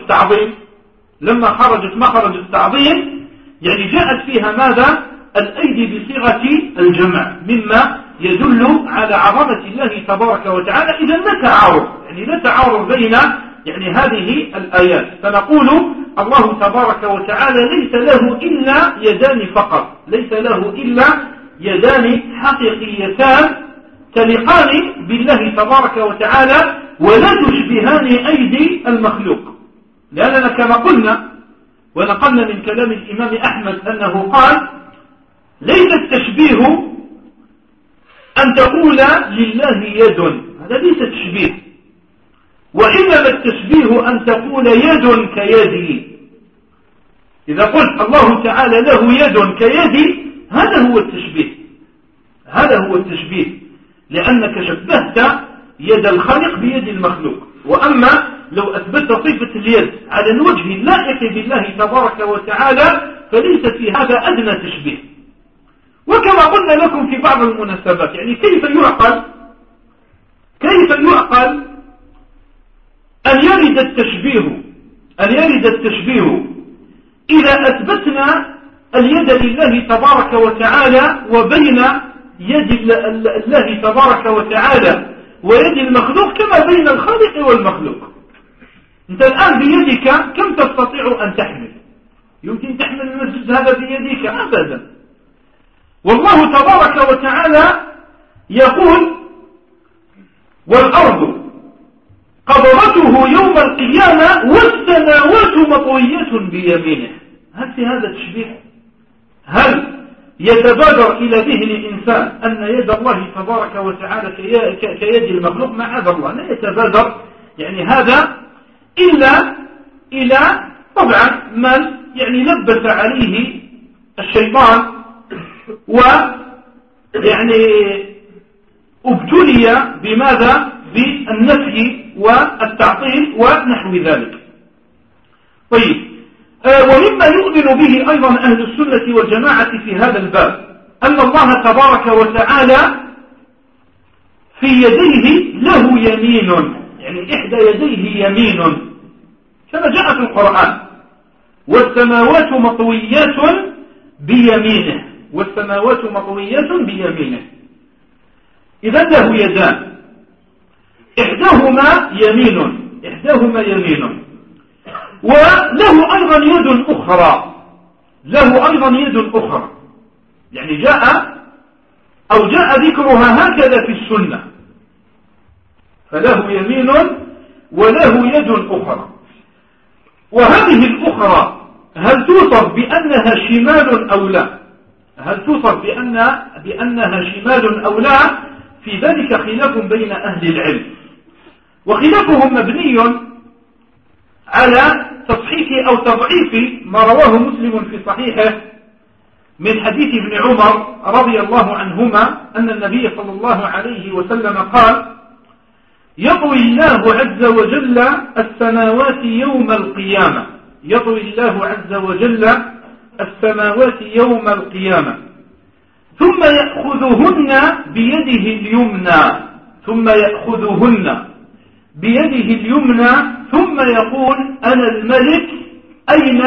مخرج التعظيم يعني جاءت فيها ماذا؟ الأيدي بصيغة الجمع، مما يدل على عظمة الله تبارك وتعالى. إذا لا تعارض بين يعني هذه الآيات. فنقول الله تبارك وتعالى ليس له إلا يدان فقط، ليس له إلا يدان حقيقيتان تليقان بالله تبارك وتعالى ولا تشبهان أيدي المخلوق. لأننا كما قلنا ونقلنا من كلام الإمام أحمد أنه قال: ليس التشبيه أن تقول لله يد، هذا ليس تشبيه، وإنما التشبيه أن تقول يد كيدي. إذا قلت الله تعالى له يد كيدي، هذا هو التشبيه، لأنك شبهت يد الخالق بيد المخلوق. وأما لو أثبت صفة اليد على الوجه اللائق بالله تبارك وتعالى فليس في هذا أدنى تشبيه. وكما قلنا لكم في بعض المناسبات، يعني كيف يعقل أن يرد التشبيه إذا أثبتنا اليد لله تبارك وتعالى وبين يد الله تبارك وتعالى ويد المخلوق كما بين الخالق والمخلوق. أنت الآن بيدك كم تستطيع أن تحمل؟ يمكن تحمل المسجد هذا بيدك؟ أبدا. والله تبارك وتعالى يقول: والأرض قبضته يوم القيامة والسماوات مطوية بيمينه. هل في هذا تشبيه؟ هل يتبادر إلى ذهن الإنسان أن يد الله تبارك وتعالى كيد المخلوق؟ معاذ الله، لا يتبادر يعني هذا إلا إلى طبعا من يعني لبس عليه الشيطان ويعني ابتلي بماذا؟ بالنفي والتعطيل ونحو ذلك. طيب، ومما يؤمن به أيضا أهل السنة والجماعة في هذا الباب أن الله تبارك وتعالى في يديه له يمين، يعني إحدى يديه يمين كما جاء في القرآن: والسماوات مطويات بيمينه، والسماوات مطويات بيمينه. إذا له يدان، إحداهما يمين، وله أيضا يد أخرى، يعني جاء ذكرها هكذا في السنة، فله يمين وله يد أخرى. وهذه الأخرى هل توصف بأنها شمال أو لا؟ بأنها شمال أو لا؟ في ذلك خلاف بين أهل العلم، وخلافهم مبني على تصحيح أو تضعيف ما رواه مسلم في صحيحه من حديث ابن عمر رضي الله عنهما أن النبي صلى الله عليه وسلم قال: يطوي الله عز وجل السماوات يوم القيامة، ثم يأخذهن بيده اليمنى ثم يقول: أنا الملك أين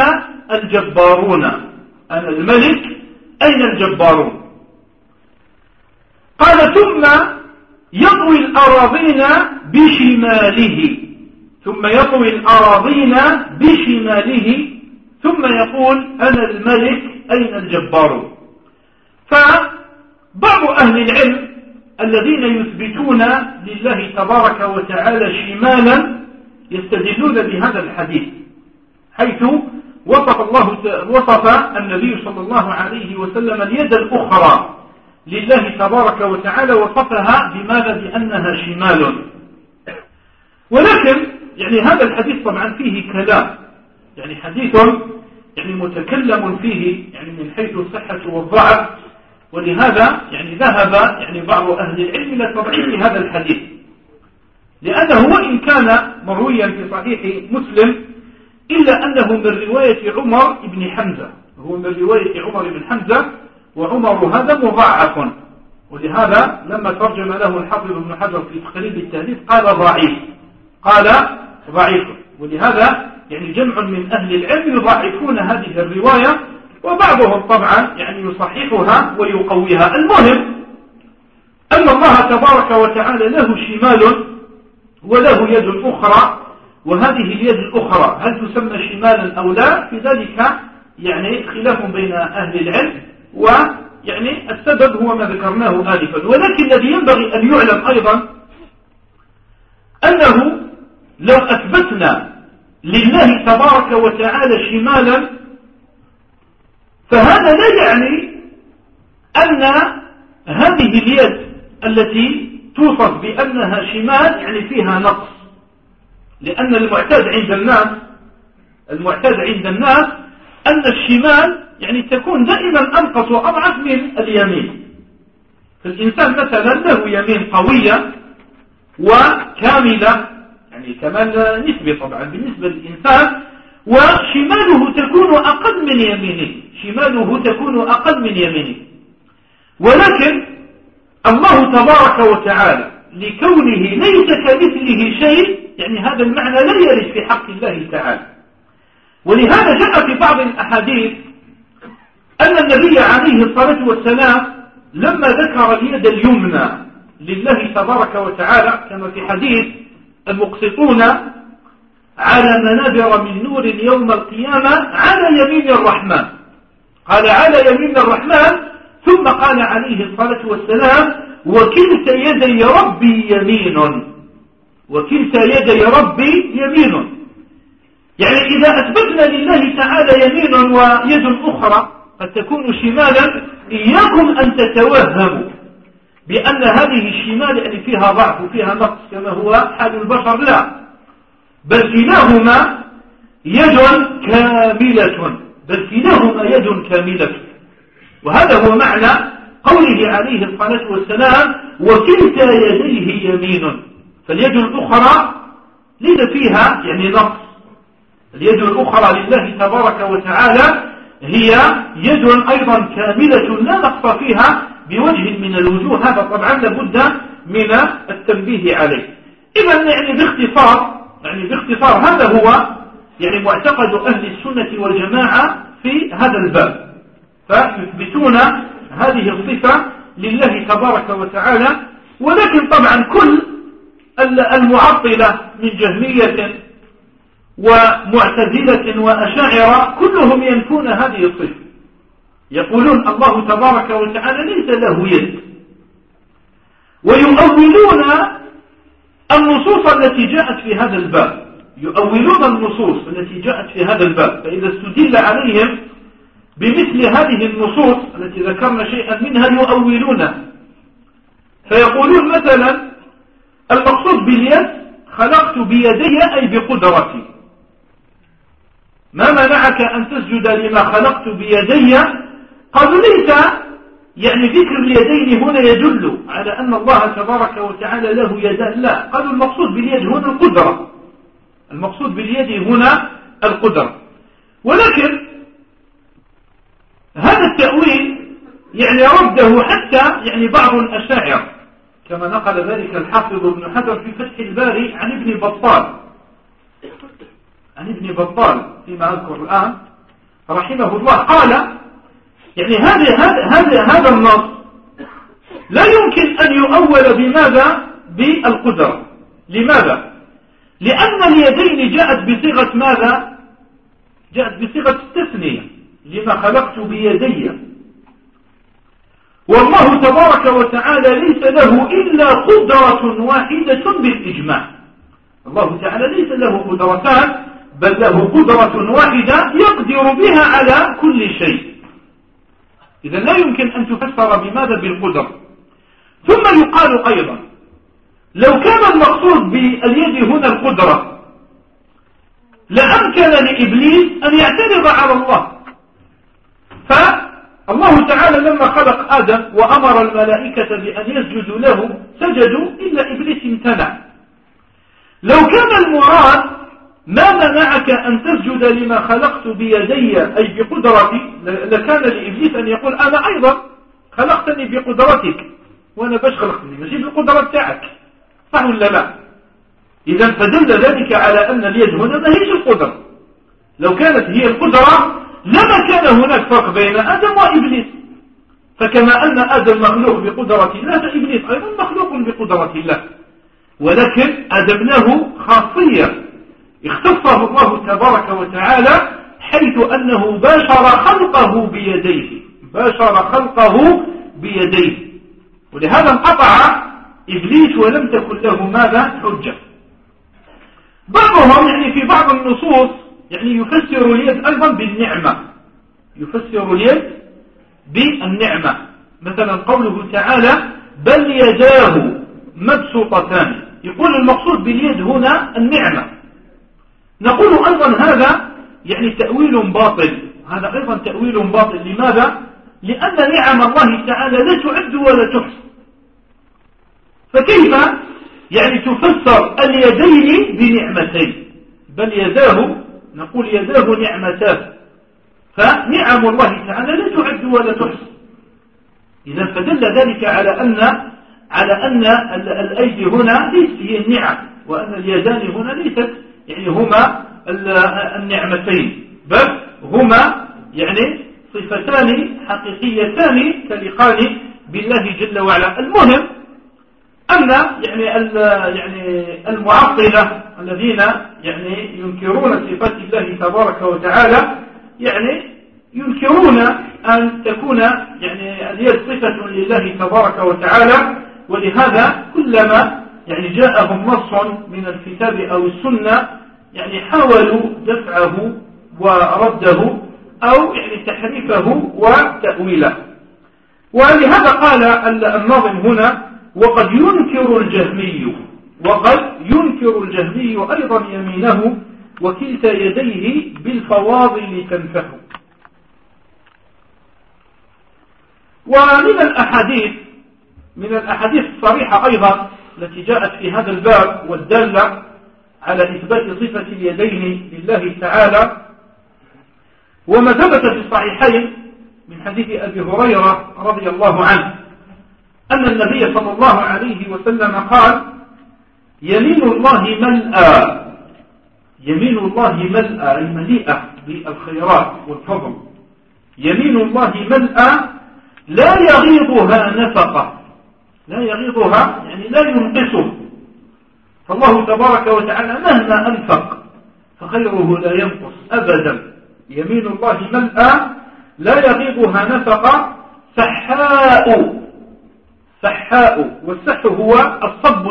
الجبارون؟ قال: ثم يطوي الأراضين بشماله ثم يقول: أنا الملك أين الجبارون؟ فبعض أهل العلم الذين يثبتون لله تبارك وتعالى شمالا يستدلون بهذا الحديث، حيث وصف النبي صلى الله عليه وسلم اليد الأخرى لله تبارك وتعالى، وصفها بماذا؟ بأنها شمال. ولكن يعني هذا الحديث طبعا فيه كلام، يعني حديث يعني متكلم فيه يعني من حيث الصحة والضعف، ولهذا يعني ذهب يعني بعض أهل العلم إلى تضعيف هذا الحديث، لأنه وإن كان مرويا في صحيح مسلم إلا أنه من رواية عمر بن حمزة، وعمر هذا مضاعف، ولهذا لما ترجم له الحافظ ابن حجر في تقريب التهذيب قال ضعيف، ولهذا يعني جمع من أهل العلم يضاعفون هذه الرواية، وبعضهم طبعا يعني يصححها ويقويها. المهم أن الله تبارك وتعالى له شمال وله يد أخرى، وهذه اليد الأخرى هل تسمى شمالا أو لا؟ في ذلك يعني خلاف بين أهل العلم، ويعني السبب هو ما ذكرناه آلفا. ولكن الذي ينبغي أن يعلم أيضا أنه لو أثبتنا لله تبارك وتعالى شمالا فهذا لا يعني أن هذه اليد التي توصف بأنها شمال يعني فيها نقص، لأن المعتاد عند الناس أن الشمال يعني تكون دائما أنقص وأضعف من اليمين. فالإنسان مثلا له يمين قوية وكاملة، يعني كمال نسبي طبعا بالنسبة للإنسان، وشماله تكون أقل من يمينه. ولكن الله تبارك وتعالى لكونه ليس كمثله شيء، يعني هذا المعنى لا يرد في حق الله تعالى. ولهذا جاء في بعض الأحاديث أن النبي عليه الصلاة والسلام لما ذكر اليد اليمنى لله تبارك وتعالى كما في حديث المقسطون على منابر من نور يوم القيامة على يمين الرحمن، قال على يمين الرحمن، ثم قال عليه الصلاة والسلام: وكلتا يدي ربي يمين. يعني إذا أثبتنا لله تعالى يمين ويد أخرى قد تكون شمالا، إياكم أن تتوهموا بأن هذه الشمال يعني فيها ضعف وفيها نقص كما هو حال البشر، لا، بل كلاهما يد كاملة، بل كلاهما يد كاملة. وهذا هو معنى قوله عليه الصلاة والسلام وكلتا يديه يمين. فاليد الأخرى ليس فيها يعني نقص، اليد الأخرى لله تبارك وتعالى هي يد أيضا كاملة لا نقص فيها بوجه من الوجوه. هذا طبعا لابد من التنبيه عليه. إذن يعني باختصار هذا هو يعني معتقد أهل السنة والجماعة في هذا الباب، فيثبتون هذه الصفة لله تبارك وتعالى. ولكن طبعا كل المعطلة من جهمية ومعتزلة وأشاعرة كلهم ينفون هذه الصفة، يقولون الله تبارك وتعالى ليس له يد، ويؤولون النصوص التي جاءت في هذا الباب، يؤولون النصوص التي جاءت في هذا الباب. فإذا استدل عليهم بمثل هذه النصوص التي ذكرنا شيئا منها يؤولونها، فيقولون مثلا المقصود باليد خلقت بيدي أي بقدرتي، ما منعك أن تسجد لما خلقت بيدي؟ قالوا ليس يعني ذكر اليدين هنا يدل على أن الله تبارك وتعالى له يدان، لا، قالوا المقصود باليد هنا القدرة، المقصود باليد هنا القدرة. ولكن هذا التأويل يعني رده حتى يعني بعض الأشاعرة، كما نقل ذلك الحافظ ابن حجر في فتح الباري عن ابن بطال فيما أذكر الآن رحمه الله، قال يعني هذا النص لا يمكن أن يؤول بماذا؟ بالقدرة. لماذا؟ لأن اليدين جاءت بصيغة ماذا؟ جاءت بصيغة التثنية، لما خلقت بيدي، والله تبارك وتعالى ليس له إلا قدرة واحدة بالإجماع. الله تعالى ليس له قدرتان، بل له قدرة واحدة يقدر بها على كل شيء. إذا لا يمكن أن تفسر بماذا؟ بالقدرة. ثم يقال أيضا لو كان المقصود باليد هنا القدرة لأمكن لإبليس أن يعترض على الله، فالله تعالى لما خلق آدم وأمر الملائكة بأن يسجدوا له سجدوا إلا إبليس امتنع. لو كان المراد ما منعك أن تسجد لما خلقت بيدي أي بقدرتي، لكان لإبليس أن يقول أنا أيضا خلقتني بقدرتك، وأنا باش خلقتني ماشي بالقدرة تاعك، صح ولا لا؟ إذا فدل ذلك على أن اليد هنا ما هيش القدرة. لو كانت هي القدرة لما كان هناك فرق بين آدم وإبليس، فكما أن آدم مخلوق بقدرة الله فإبليس أيضا مخلوق بقدرة الله، ولكن أدبناه خاصية اختصه الله تبارك وتعالى حيث أنه باشر خلقه بيديه، ولهذا انقطع إبليس ولم تكن له ماذا؟ حجة. بعضهم يعني في بعض النصوص يعني يفسر اليد أيضا بالنعمة، يفسر اليد بالنعمة، مثلا قوله تعالى بل يداه مبسوطتان، يقول المقصود باليد هنا النعمة. نقول أيضا هذا يعني تأويل باطل، هذا أيضا تأويل باطل. لماذا؟ لأن نعم الله تعالى لا تعد ولا تحصى، فكيف يعني تفسر اليدين بنعمتين؟ بل يداه، نقول يداه نعمتان، فنعم الله تعالى لا تعد ولا تحصى. إذا فدل ذلك على أن الأيدي هنا ليست هي النعم، وأن اليدان هنا ليست يعني هما النعمتين، بل هما يعني صفتان حقيقيتان تليقان بالله جل وعلا. المهم أن يعني المعطلة الذين يعني ينكرون صفات الله تبارك وتعالى يعني ينكرون أن تكون يعني اليد صفة لله تبارك وتعالى، ولهذا كلما يعني جاءهم نص من الكتاب أو السنة يعني حاولوا دفعه ورده أو يعني تحريفه وتأويله. ولهذا قال الناظم هنا: وقد ينكر الجهمي أيضا يمينه وكلتا يديه بالفواضل تنفه. ومن الأحاديث الصريحة أيضا التي جاءت في هذا الباب والدالة على إثبات صفة اليدين لله تعالى، وما ثبت في الصحيحين من حديث أبي هريرة رضي الله عنه أن النبي صلى الله عليه وسلم قال: يمين الله ملأى أي مليئة بالخيرات والفضل. يمين الله ملأى لا يغيضها نفقة، يعني لا ينقصه. فالله تبارك وتعالى مهما أنفق فخيره لا ينقص أبدا. يمين الله ملأى لا يغيضها نفقة. سحاء، والسح هو الصب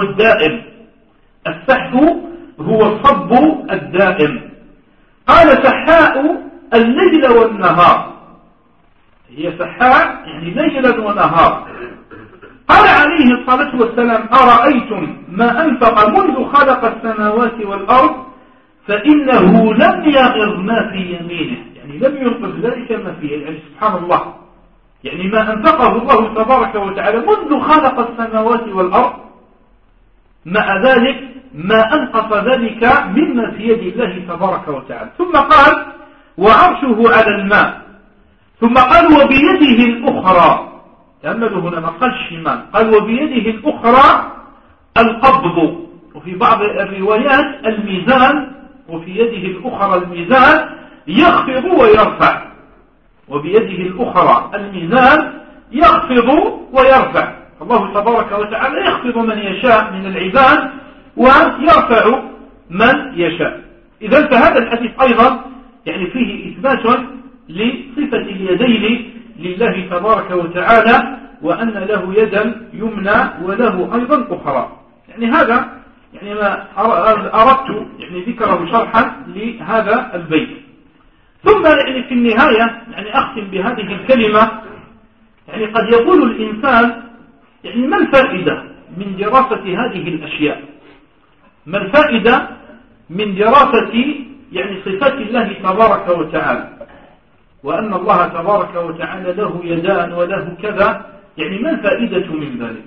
الدائم. قال: سحاء الليل والنهار، هي سحاء يعني ليلا ونهار. قال عليه الصلاة والسلام: أرأيتم ما أنفق منذ خلق السماوات والأرض فإنه لم يغض ما في يمينه، يعني لم ينقص ذلك ما فيه. يعني سبحان الله، يعني ما أنفقه الله تبارك وتعالى منذ خلق السماوات والأرض، مع ذلك ما أنقص ذلك مما في يد الله تبارك وتعالى. ثم قال: وعرشه على الماء. ثم قال: وبيده الأخرى. تأملوا هنا، ما قال الشمال، قال: وبيده الأخرى القبض. وفي بعض الروايات الميزان، وفي يده الأخرى الميزان يخفض ويرفع. وبيده الأخرى الميزان يخفض ويرفع. الله تبارك وتعالى يخفض من يشاء من العباد ويرفع من يشاء. إذن فهذا الحديث أيضا يعني فيه إثبات لصفة اليدين لله تبارك وتعالى، وأن له يدا يمنى وله أيضا أخرى. يعني هذا يعني ما أردت يعني ذكره شرحا لهذا البيت. ثم يعني في النهاية يعني أختم بهذه الكلمة. يعني قد يقول الإنسان: يعني ما الفائدة من دراسة هذه الأشياء؟ ما الفائدة من دراسة يعني صفات الله تبارك وتعالى، وأن الله تبارك وتعالى له يدان وله كذا؟ يعني ما الفائدة من ذلك؟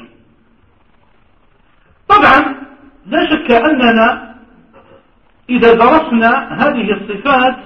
طبعا لا شك أننا إذا درسنا هذه الصفات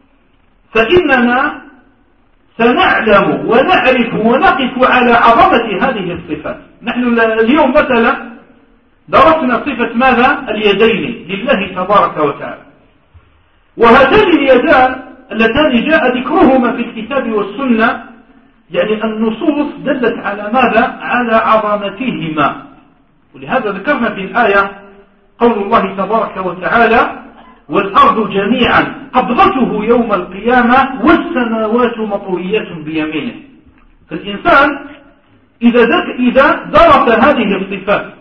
فإننا سنعلم ونعرف ونقف على عظمة هذه الصفات. نحن اليوم مثلا درسنا صفة ماذا؟ اليدين لله تبارك وتعالى. وهاتان اليدان اللتان جاء ذكرهما في الكتاب والسنة، يعني النصوص دلت على ماذا؟ على عظمتهما. ولهذا ذكرنا في الآية قول الله تبارك وتعالى: والأرض جميعا قبضته يوم القيامة والسماوات مطويات بيمينه. فالإنسان إذا درس هذه الصفات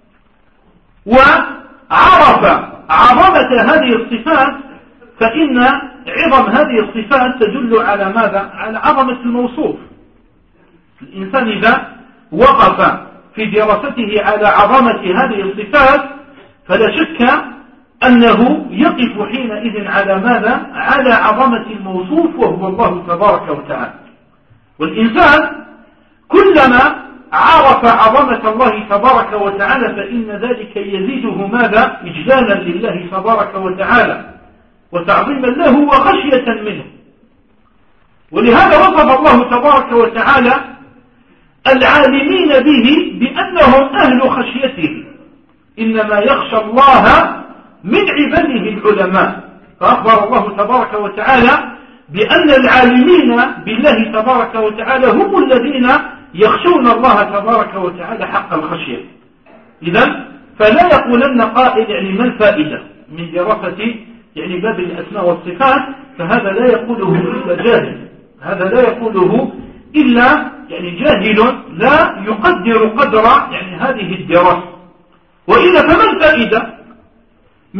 وعرف عظمة هذه الصفات فإن عظم هذه الصفات تدل على ماذا؟ على عظمة الموصوف. الإنسان إذا وقف في دراسته على عظمة هذه الصفات فلا شك أنه يقف حينئذ على ماذا؟ على عظمة الموصوف وهو الله تبارك وتعالى. والإنسان كلما عرف عظمة الله تبارك وتعالى فإن ذلك يزيده ماذا؟ إجلالا لله تبارك وتعالى وتعظيما له وخشية منه. ولهذا وصف الله تبارك وتعالى العالمين به بأنهم أهل خشيته. إنما يخشى الله من عباده العلماء. فأخبر الله تبارك وتعالى بأن العالمين بالله تبارك وتعالى هم الذين يخشون الله تبارك وتعالى حق الخشية. إذن فلا يقولن قائل يعني ما الفائدة من دراسة يعني باب الأسماء والصفات، فهذا لا يقوله إلا جاهل، هذا لا يقوله إلا يعني جاهل لا يقدر قدر يعني هذه الدراسة. وإذا فما الفائدة من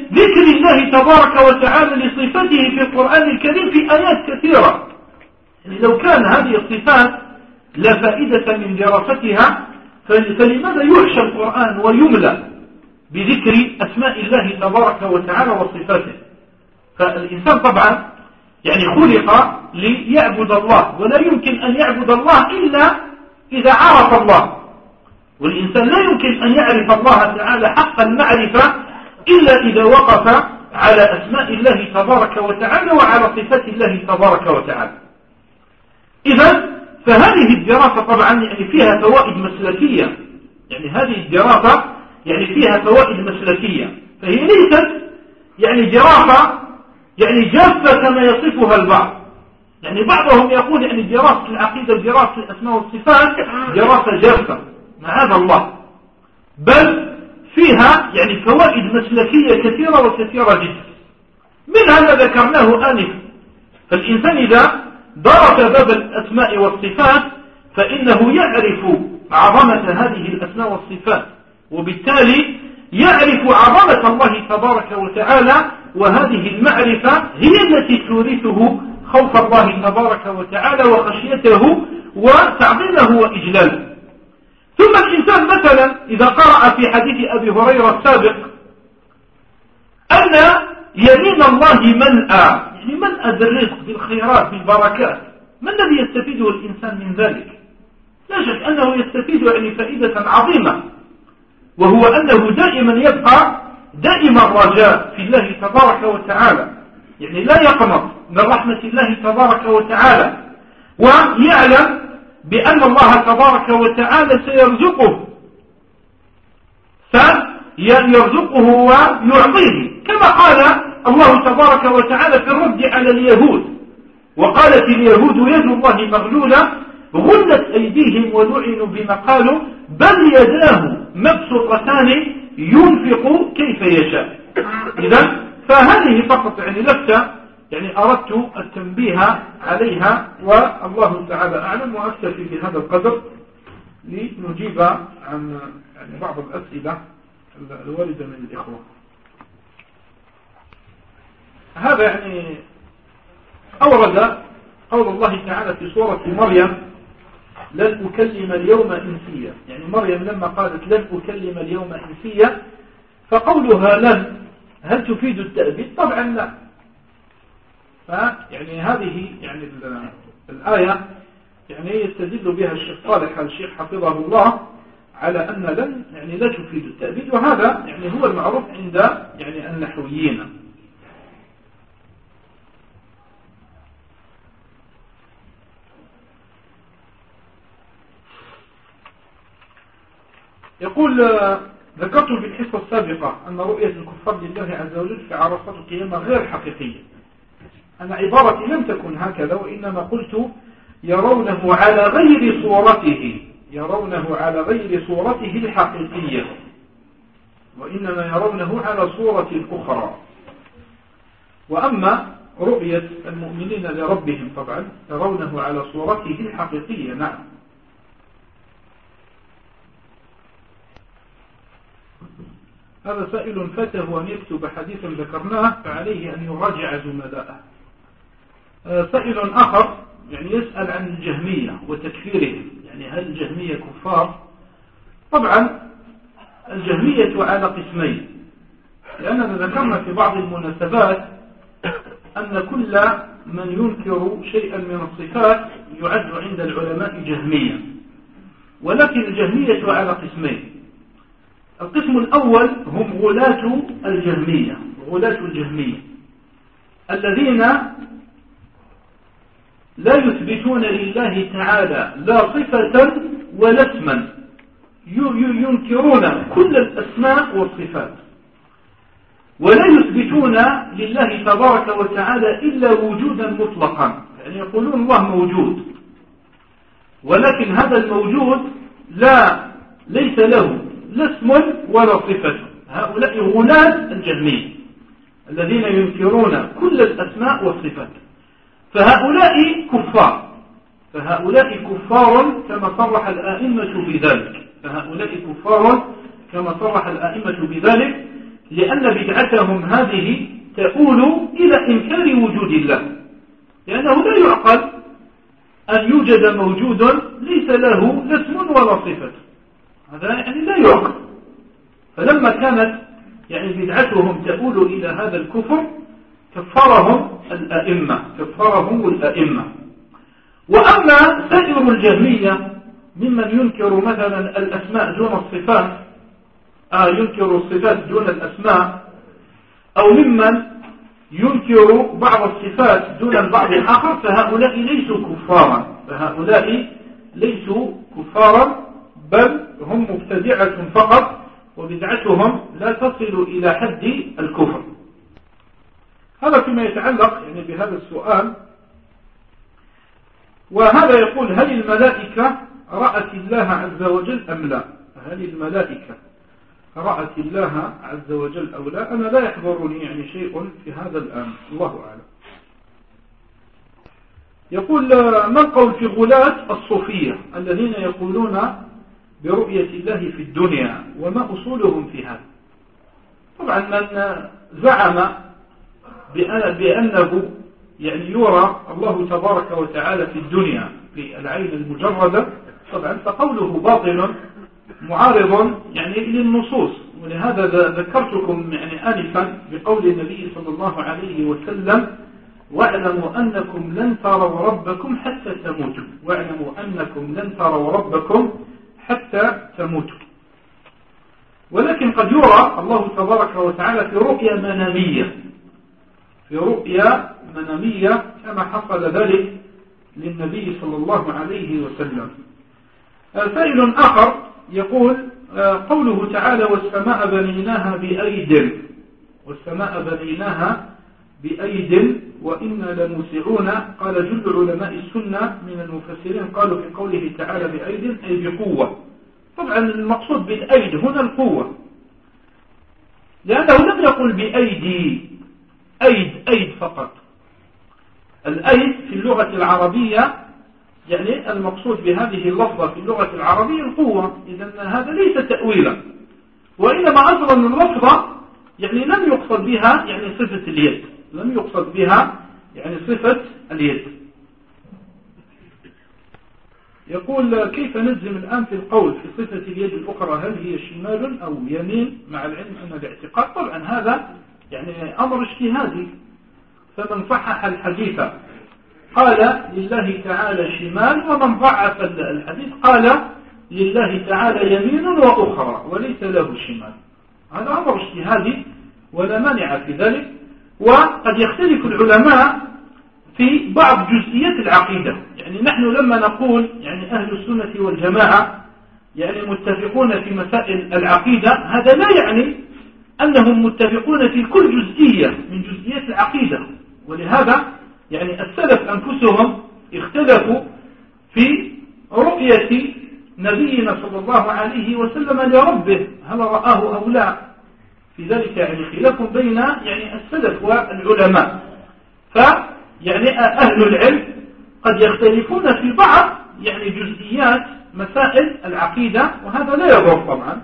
ذكر الله تبارك وتعالى لصفته في القرآن الكريم في آيات كثيرة. يعني لو كان هذه الصفات لا فائدة من دراستها فلماذا يحشى القرآن ويملأ بذكر أسماء الله تبارك وتعالى وصفاته؟ فالإنسان طبعا يعني خلق ليعبد الله، ولا يمكن أن يعبد الله إلا إذا عرف الله، والإنسان لا يمكن أن يعرف الله تعالى حق المعرفة إلا إذا وقف على أسماء الله تبارك وتعالى وعلى صفات الله تبارك وتعالى. إذن فهذه الدراسة طبعا يعني فيها فوائد مسلكية، يعني هذه الدراسة يعني فيها فوائد مسلكية، فهي ليست يعني دراسة يعني جافة كما يصفها البعض. يعني بعضهم يقول يعني دراسة العقيدة دراسة الأسماء والصفات دراسة جافة، معاذ الله، بل فيها يعني فوائد مسلكية كثيرة وكثيرة جدا. منها ما ذكرناه آنفا، فالإنسان إذا درس باب الأسماء والصفات فإنه يعرف عظمة هذه الأسماء والصفات، وبالتالي يعرف عظمة الله تبارك وتعالى، وهذه المعرفة هي التي تورثه خوف الله تبارك وتعالى وخشيته وتعظيمه وإجلاله. ثم الإنسان مثلا إذا قرأ في حديث أبي هريرة السابق أن يمين الله ملأى، يعني ملأى بالرزق بالخيرات بالبركات، ما الذي يستفيده الإنسان من ذلك؟ لا شك أنه يستفيد يعني فائدة عظيمة، وهو أنه دائما يبقى دائما رجاء في الله تبارك وتعالى، يعني لا يقنط من رحمة الله تبارك وتعالى، ويعلم بأن الله تبارك وتعالى سيرزقه ويعطيه، كما قال الله تبارك وتعالى في الرد على اليهود، وقالت اليهود يد الله مغلولة غلت أيديهم ولعنوا بما قالوا بل يداه مبسوطتان ينفق كيف يشاء. إذن فهذه فقط يعني لفتة يعني أردت التنبيه عليها، والله تعالى أعلم، وأكتفي بهذا القدر لنجيب عن يعني بعض الأسئلة الواردة من الإخوة. هذا يعني أورد قول الله تعالى في سورة مريم لن أكلم اليوم إنسيا، يعني مريم لما قالت لن أكلم اليوم إنسيا فقولها لن هل تفيد التأبيد؟ طبعا لا. يعني هذه يعني الآية يعني يستدل بها الشيخ صالح الشيخ حفظه الله على أن لن يعني لا تفيد التأبيد، وهذا يعني هو المعروف عند يعني النحويين. يقول ذكرت في الحصة السابقة أن رؤية الكفار لله عز وجل في عرصات القيامة غير حقيقية. أنا عبارتي لم تكن هكذا، وإنما قلت يرونه على غير صورته، يرونه على غير صورته الحقيقية، وإنما يرونه على صورة أخرى. وأما رؤية المؤمنين لربهم طبعا يرونه على صورته الحقيقية. نعم. هذا سائل فاته أن يكتب حديثا ذكرناه فعليه أن يراجع زملائه. سائل آخر يعني يسأل عن الجهمية وتكفيرهم، يعني هل الجهمية كفار؟ طبعا الجهمية على قسمين، لأننا ذكرنا في بعض المناسبات أن كل من ينكر شيئا من الصفات يعد عند العلماء جهمية، ولكن الجهمية على قسمين. القسم الأول هم غلاة الجهمية، غلاة الجهمية الذين لا يثبتون لله تعالى لا صفة ولا اسما، ينكرون كل الأسماء والصفات، ولا يثبتون لله تبارك وتعالى إلا وجودا مطلقا، يعني يقولون الله موجود، ولكن هذا الموجود ليس له لا اسم ولا صفة. هؤلاء غلاة الجهمية الذين ينكرون كل الأسماء والصفات، فهؤلاء كفار، فهؤلاء كفار كما صرح الآئمة بذلك، فهؤلاء كفار كما صرح الآئمة بذلك. لأن بدعتهم هذه تؤول إلى إنكار وجود الله، لأنه لا يعقل أن يوجد موجود ليس له لا اسم ولا صفة، هذا يعني لا يعقل. فلما كانت يعني بدعتهم تؤول إلى هذا الكفر كفرهم الأئمة. وأما سائر الجهمية ممن ينكر مثلا الأسماء دون الصفات، ينكر الصفات دون الأسماء، أو ممن ينكر بعض الصفات دون البعض الآخر، فهؤلاء ليسوا كفارا بل هم مبتدعة فقط، وبدعتهم لا تصل إلى حد الكفر. هذا فيما يتعلق يعني بهذا السؤال. وهذا يقول: هل الملائكة رأت الله عز وجل أم لا؟ هل الملائكة رأت الله عز وجل أو لا؟ أنا لا يحضرني يعني شيء في هذا الآن، الله أعلم. يقول: ما القول في غلاة الصوفية الذين يقولون برؤية الله في الدنيا، وما أصولهم في هذا؟ طبعا من زعم بأنه يعني يرى الله تبارك وتعالى في الدنيا في العين المجردة، طبعا فقوله باطل معارض يعني للنصوص. ولهذا ذكرتكم يعني آنفا بقول النبي صلى الله عليه وسلم: واعلموا أنكم لن تروا ربكم حتى تموتوا، واعلموا أنكم لن تروا ربكم حتى تموتوا. ولكن قد يرى الله تبارك وتعالى في رؤيا منامية كما حصل ذلك للنبي صلى الله عليه وسلم. سائل آخر يقول: قوله تعالى: والسماء بنيناها بأيد وإنا لموسعون، قال جل علماء السنة من المفسرين قالوا في قوله تعالى بأيد أي بقوة. طبعا المقصود بالأيد هنا القوة، لأنه لم يقل بأيدي، أيد فقط. الأيد في اللغة العربية يعني المقصود بهذه اللفظة في اللغة العربية القوة، إذن هذا ليس تأويلا، وإنما أصلا اللفظة يعني لم يقصد بها يعني صفة اليد، يقول: كيف نجزم الآن في القول في صفة اليد الأخرى، هل هي شمال أو يمين، مع العلم أن الاعتقاد طبعا هذا يعني أمر اجتهادي. فمن صحح الحديث قال لله تعالى شمال، ومن ضعف الحديث قال لله تعالى يمين وأخرى وليس له شمال. هذا أمر اجتهادي ولا مانع في ذلك. وقد يختلف العلماء في بعض جزئيات العقيدة. يعني نحن لما نقول يعني أهل السنة والجماعة يعني متفقون في مسائل العقيدة، هذا لا يعني أنهم متفقون في كل جزئية من جزئيات العقيدة. ولهذا يعني السلف أنفسهم اختلفوا في رؤية نبينا صلى الله عليه وسلم لربه، هل رآه أو لا. في ذلك يعني خلاف بين يعني السلف والعلماء. فيعني أهل العلم قد يختلفون في بعض يعني جزئيات مسائل العقيدة، وهذا لا يضر طبعا.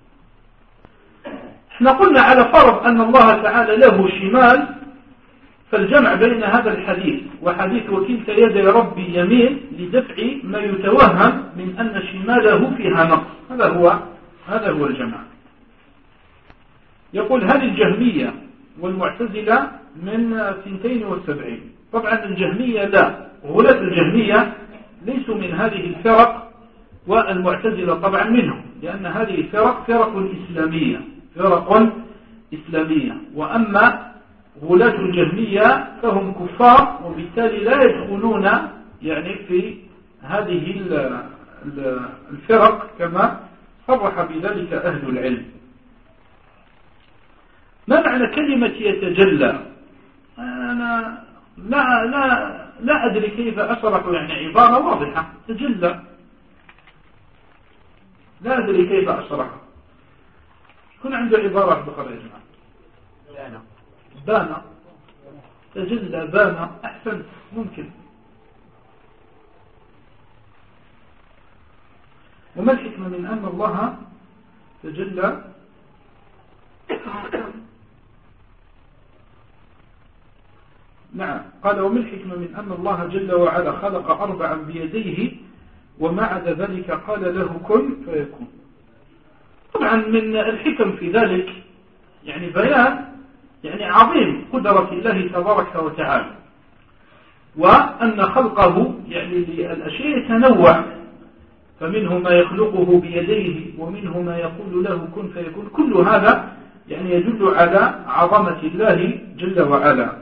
احنا قلنا على فرض أن الله تعالى له شمال، فالجمع بين هذا الحديث وحديث وكلتا يدي ربي يمين لدفع ما يتوهم من أن شماله فيها نقص، هذا هو الجمع. يقول: هل الجهمية والمعتزلة من 72؟ طبعا الجهمية لا، غلاة الجهمية ليسوا من هذه الفرق، والمعتزلة طبعا منهم، لأن هذه الفرق فرق إسلامية. وأما غلاة الجهمية فهم كفار، وبالتالي لا يدخلون يعني في هذه الفرق كما صرح بذلك أهل العلم. ما معنى كلمة يتجلى؟ أنا لا أدري كيف أشرح يعني عبارة واضحة. تجلى لا أدري كيف أشرحها. يكون عنده عبارة أخرى يا جماعة. بان، تجلى، بان، أحسن، ممكن. وما الحكمة من أن الله تجلى نعم. قال ومن الحكمة من أن الله جل وعلا خلق 4 بيديه وما عدا ذلك قال له كن فيكون. طبعا من الحكم في ذلك يعني بيان يعني عظيم قدرة الله تبارك وتعالى، وأن خلقه يعني للأشياء يتنوع، فمنه ما يخلقه بيديه ومنه ما يقول له كن فيكون. كل هذا يعني يدل على عظمة الله جل وعلا.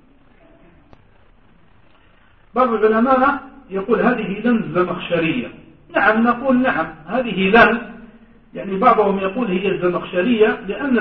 بعض العلماء يقول هذه لن زمخشرية. نعم، نقول نعم هذه لن، يعني بعضهم يقول هي الزمخشرية، لأن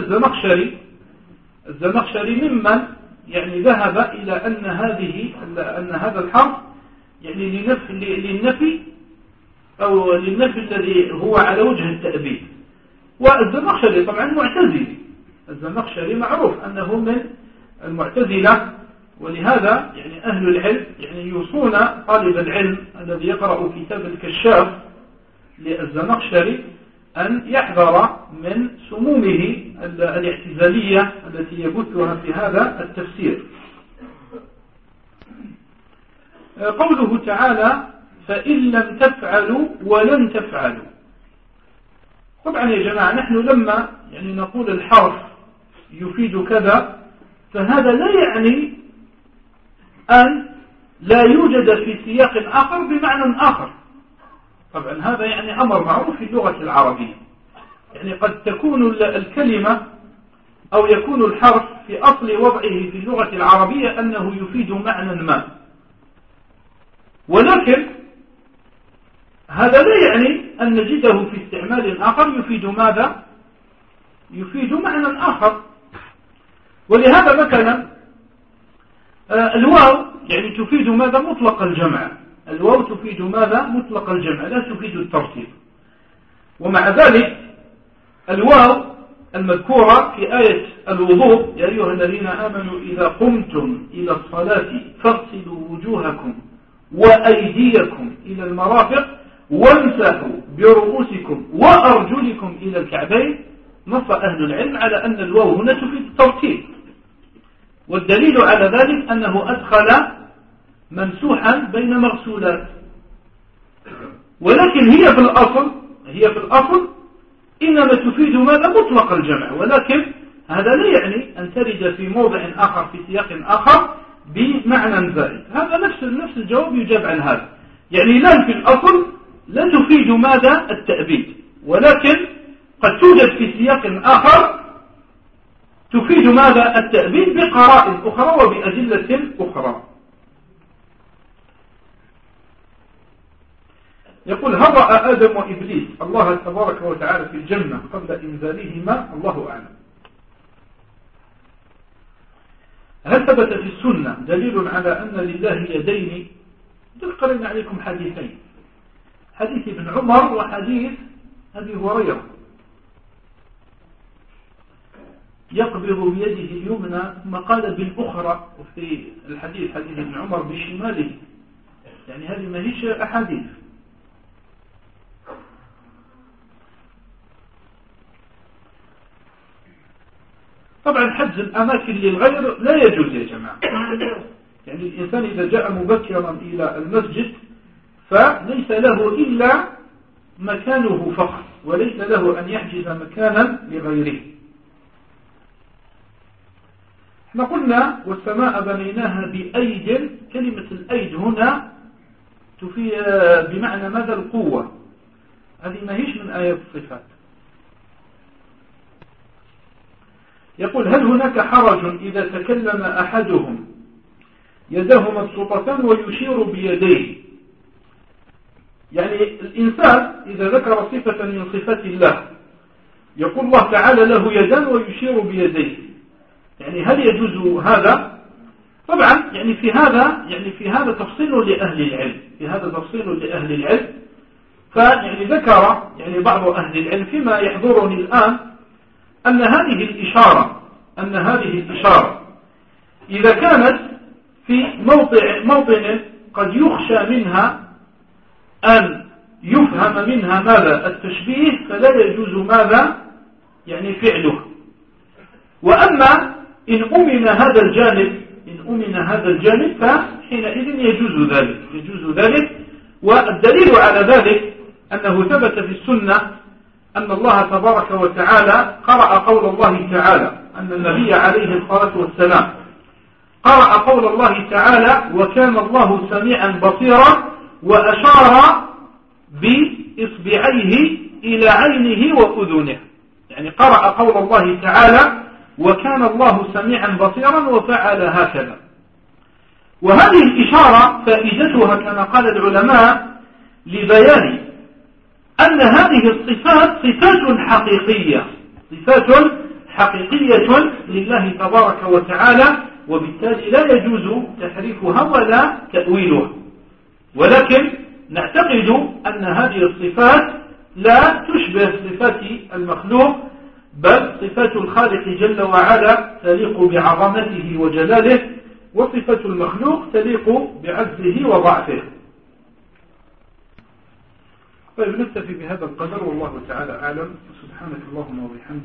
الزمخشري ممن يعني ذهب إلى أن هذا الحرف يعني للنفي أو للنفي الذي هو على وجه التأبيد. والزمخشري طبعا معتزلي، الزمخشري معروف أنه من المعتزلة، ولهذا يعني أهل العلم يعني يوصون طالب العلم الذي يقرأ كتاب الكشاف للزمخشري أن يحذر من سمومه الاعتزالية التي يبثها في هذا التفسير. قوله تعالى فإن لم تفعلوا ولن تفعلوا. طبعا يا جماعة نحن لما يعني نقول الحرف يفيد كذا، فهذا لا يعني أن لا يوجد في سياق آخر بمعنى آخر. طبعا هذا يعني أمر معروف في اللغة العربية، يعني قد تكون الكلمة أو يكون الحرف في أصل وضعه في اللغة العربية أنه يفيد معنى ما، ولكن هذا لا يعني أن نجده في استعمال آخر يفيد ماذا؟ يفيد معنى آخر. ولهذا مثلا الواو يعني تفيد ماذا؟ مطلق الجمع. الواو تفيد ماذا؟ مطلق الجمع، لا تفيد الترتيب. ومع ذلك الواو المذكورة في آية الوضوء يا أيها الذين آمنوا إذا قمتم إلى الصلاة فاغسلوا وجوهكم وأيديكم إلى المرافق وامسحوا برؤوسكم وأرجلكم إلى الكعبين. نص أهل العلم على أن الواو هنا تفيد الترتيب، والدليل على ذلك أنه أدخل ممسوحا بين مغسولات، ولكن هي في الأصل إنما تفيد ماذا؟ مطلق الجمع، ولكن هذا لا يعني أن ترد في موضع آخر في سياق آخر بمعنى زائد. هذا نفس الجواب يجاب عن هذا، يعني لن في الأصل لا تفيد ماذا؟ التأبيد، ولكن قد توجد في سياق آخر تفيد ماذا؟ التأبيد بقرائن أخرى وبأدلة أخرى. يقول هل رأى آدم وإبليس الله تبارك وتعالى في الجنة قبل إنزالهما؟ الله أعلم. هل ثبت في السنة دليل على أن لله يدين؟ قرأنا عليكم حديثين، حديث ابن عمر وحديث أبي هريرة. يقبض بيده اليمنى ثم قال بالأخرى، وفي الحديث حديث ابن عمر بشماله، يعني هذه ما هيش أحاديث. طبعا حجز الأماكن للغير لا يجوز يا جماعة. يعني الإنسان إذا جاء مبكرا إلى المسجد فليس له إلا مكانه فقط، وليس له أن يحجز مكانا لغيره. احنا قلنا والسماء بنيناها بأيد. كلمة الأيد هنا تفيد بمعنى ماذا؟ القوة. هذه ما هيش من آيات الصفات. يقول هل هناك حرج إذا تكلم أحدهم يده مبسوطتان ويشير بيديه؟ يعني الإنسان إذا ذكر صفة من صفات الله يقول الله تعالى له يدان ويشير بيديه، يعني هل يجوز هذا؟ طبعا يعني في هذا تفصيل لأهل العلم، فيعني ذكر يعني بعض أهل العلم فيما يحضرني الآن أن هذه الإشارة إذا كانت في موطن قد يخشى منها أن يفهم منها ماذا؟ التشبيه، فلا يجوز ماذا؟ يعني فعله. وأما إن أمن هذا الجانب إن أمن هذا الجانب فحينئذ يجوز ذلك. والدليل على ذلك أنه ثبت في السنة أن الله تبارك وتعالى قرأ قول الله تعالى، أن النبي عليه الصلاة والسلام قرأ قول الله تعالى وكان الله سميعا بصيرا، وأشار بإصبعيه إلى عينه وأذنه، يعني قرأ قول الله تعالى وكان الله سميعا بصيرا وفعل هكذا. وهذه الإشارة فائدتها كما قال العلماء لبيان أن هذه الصفات صفات حقيقية لله تبارك وتعالى، وبالتالي لا يجوز تحريفها ولا تأويلها، ولكن نعتقد أن هذه الصفات لا تشبه صفات المخلوق، بل صفات الخالق جل وعلا تليق بعظمته وجلاله، وصفة المخلوق تليق بعجزه وضعفه. طيب نكتفي بهذا القدر والله تعالى أعلم. سبحانك اللهم وبحمدك.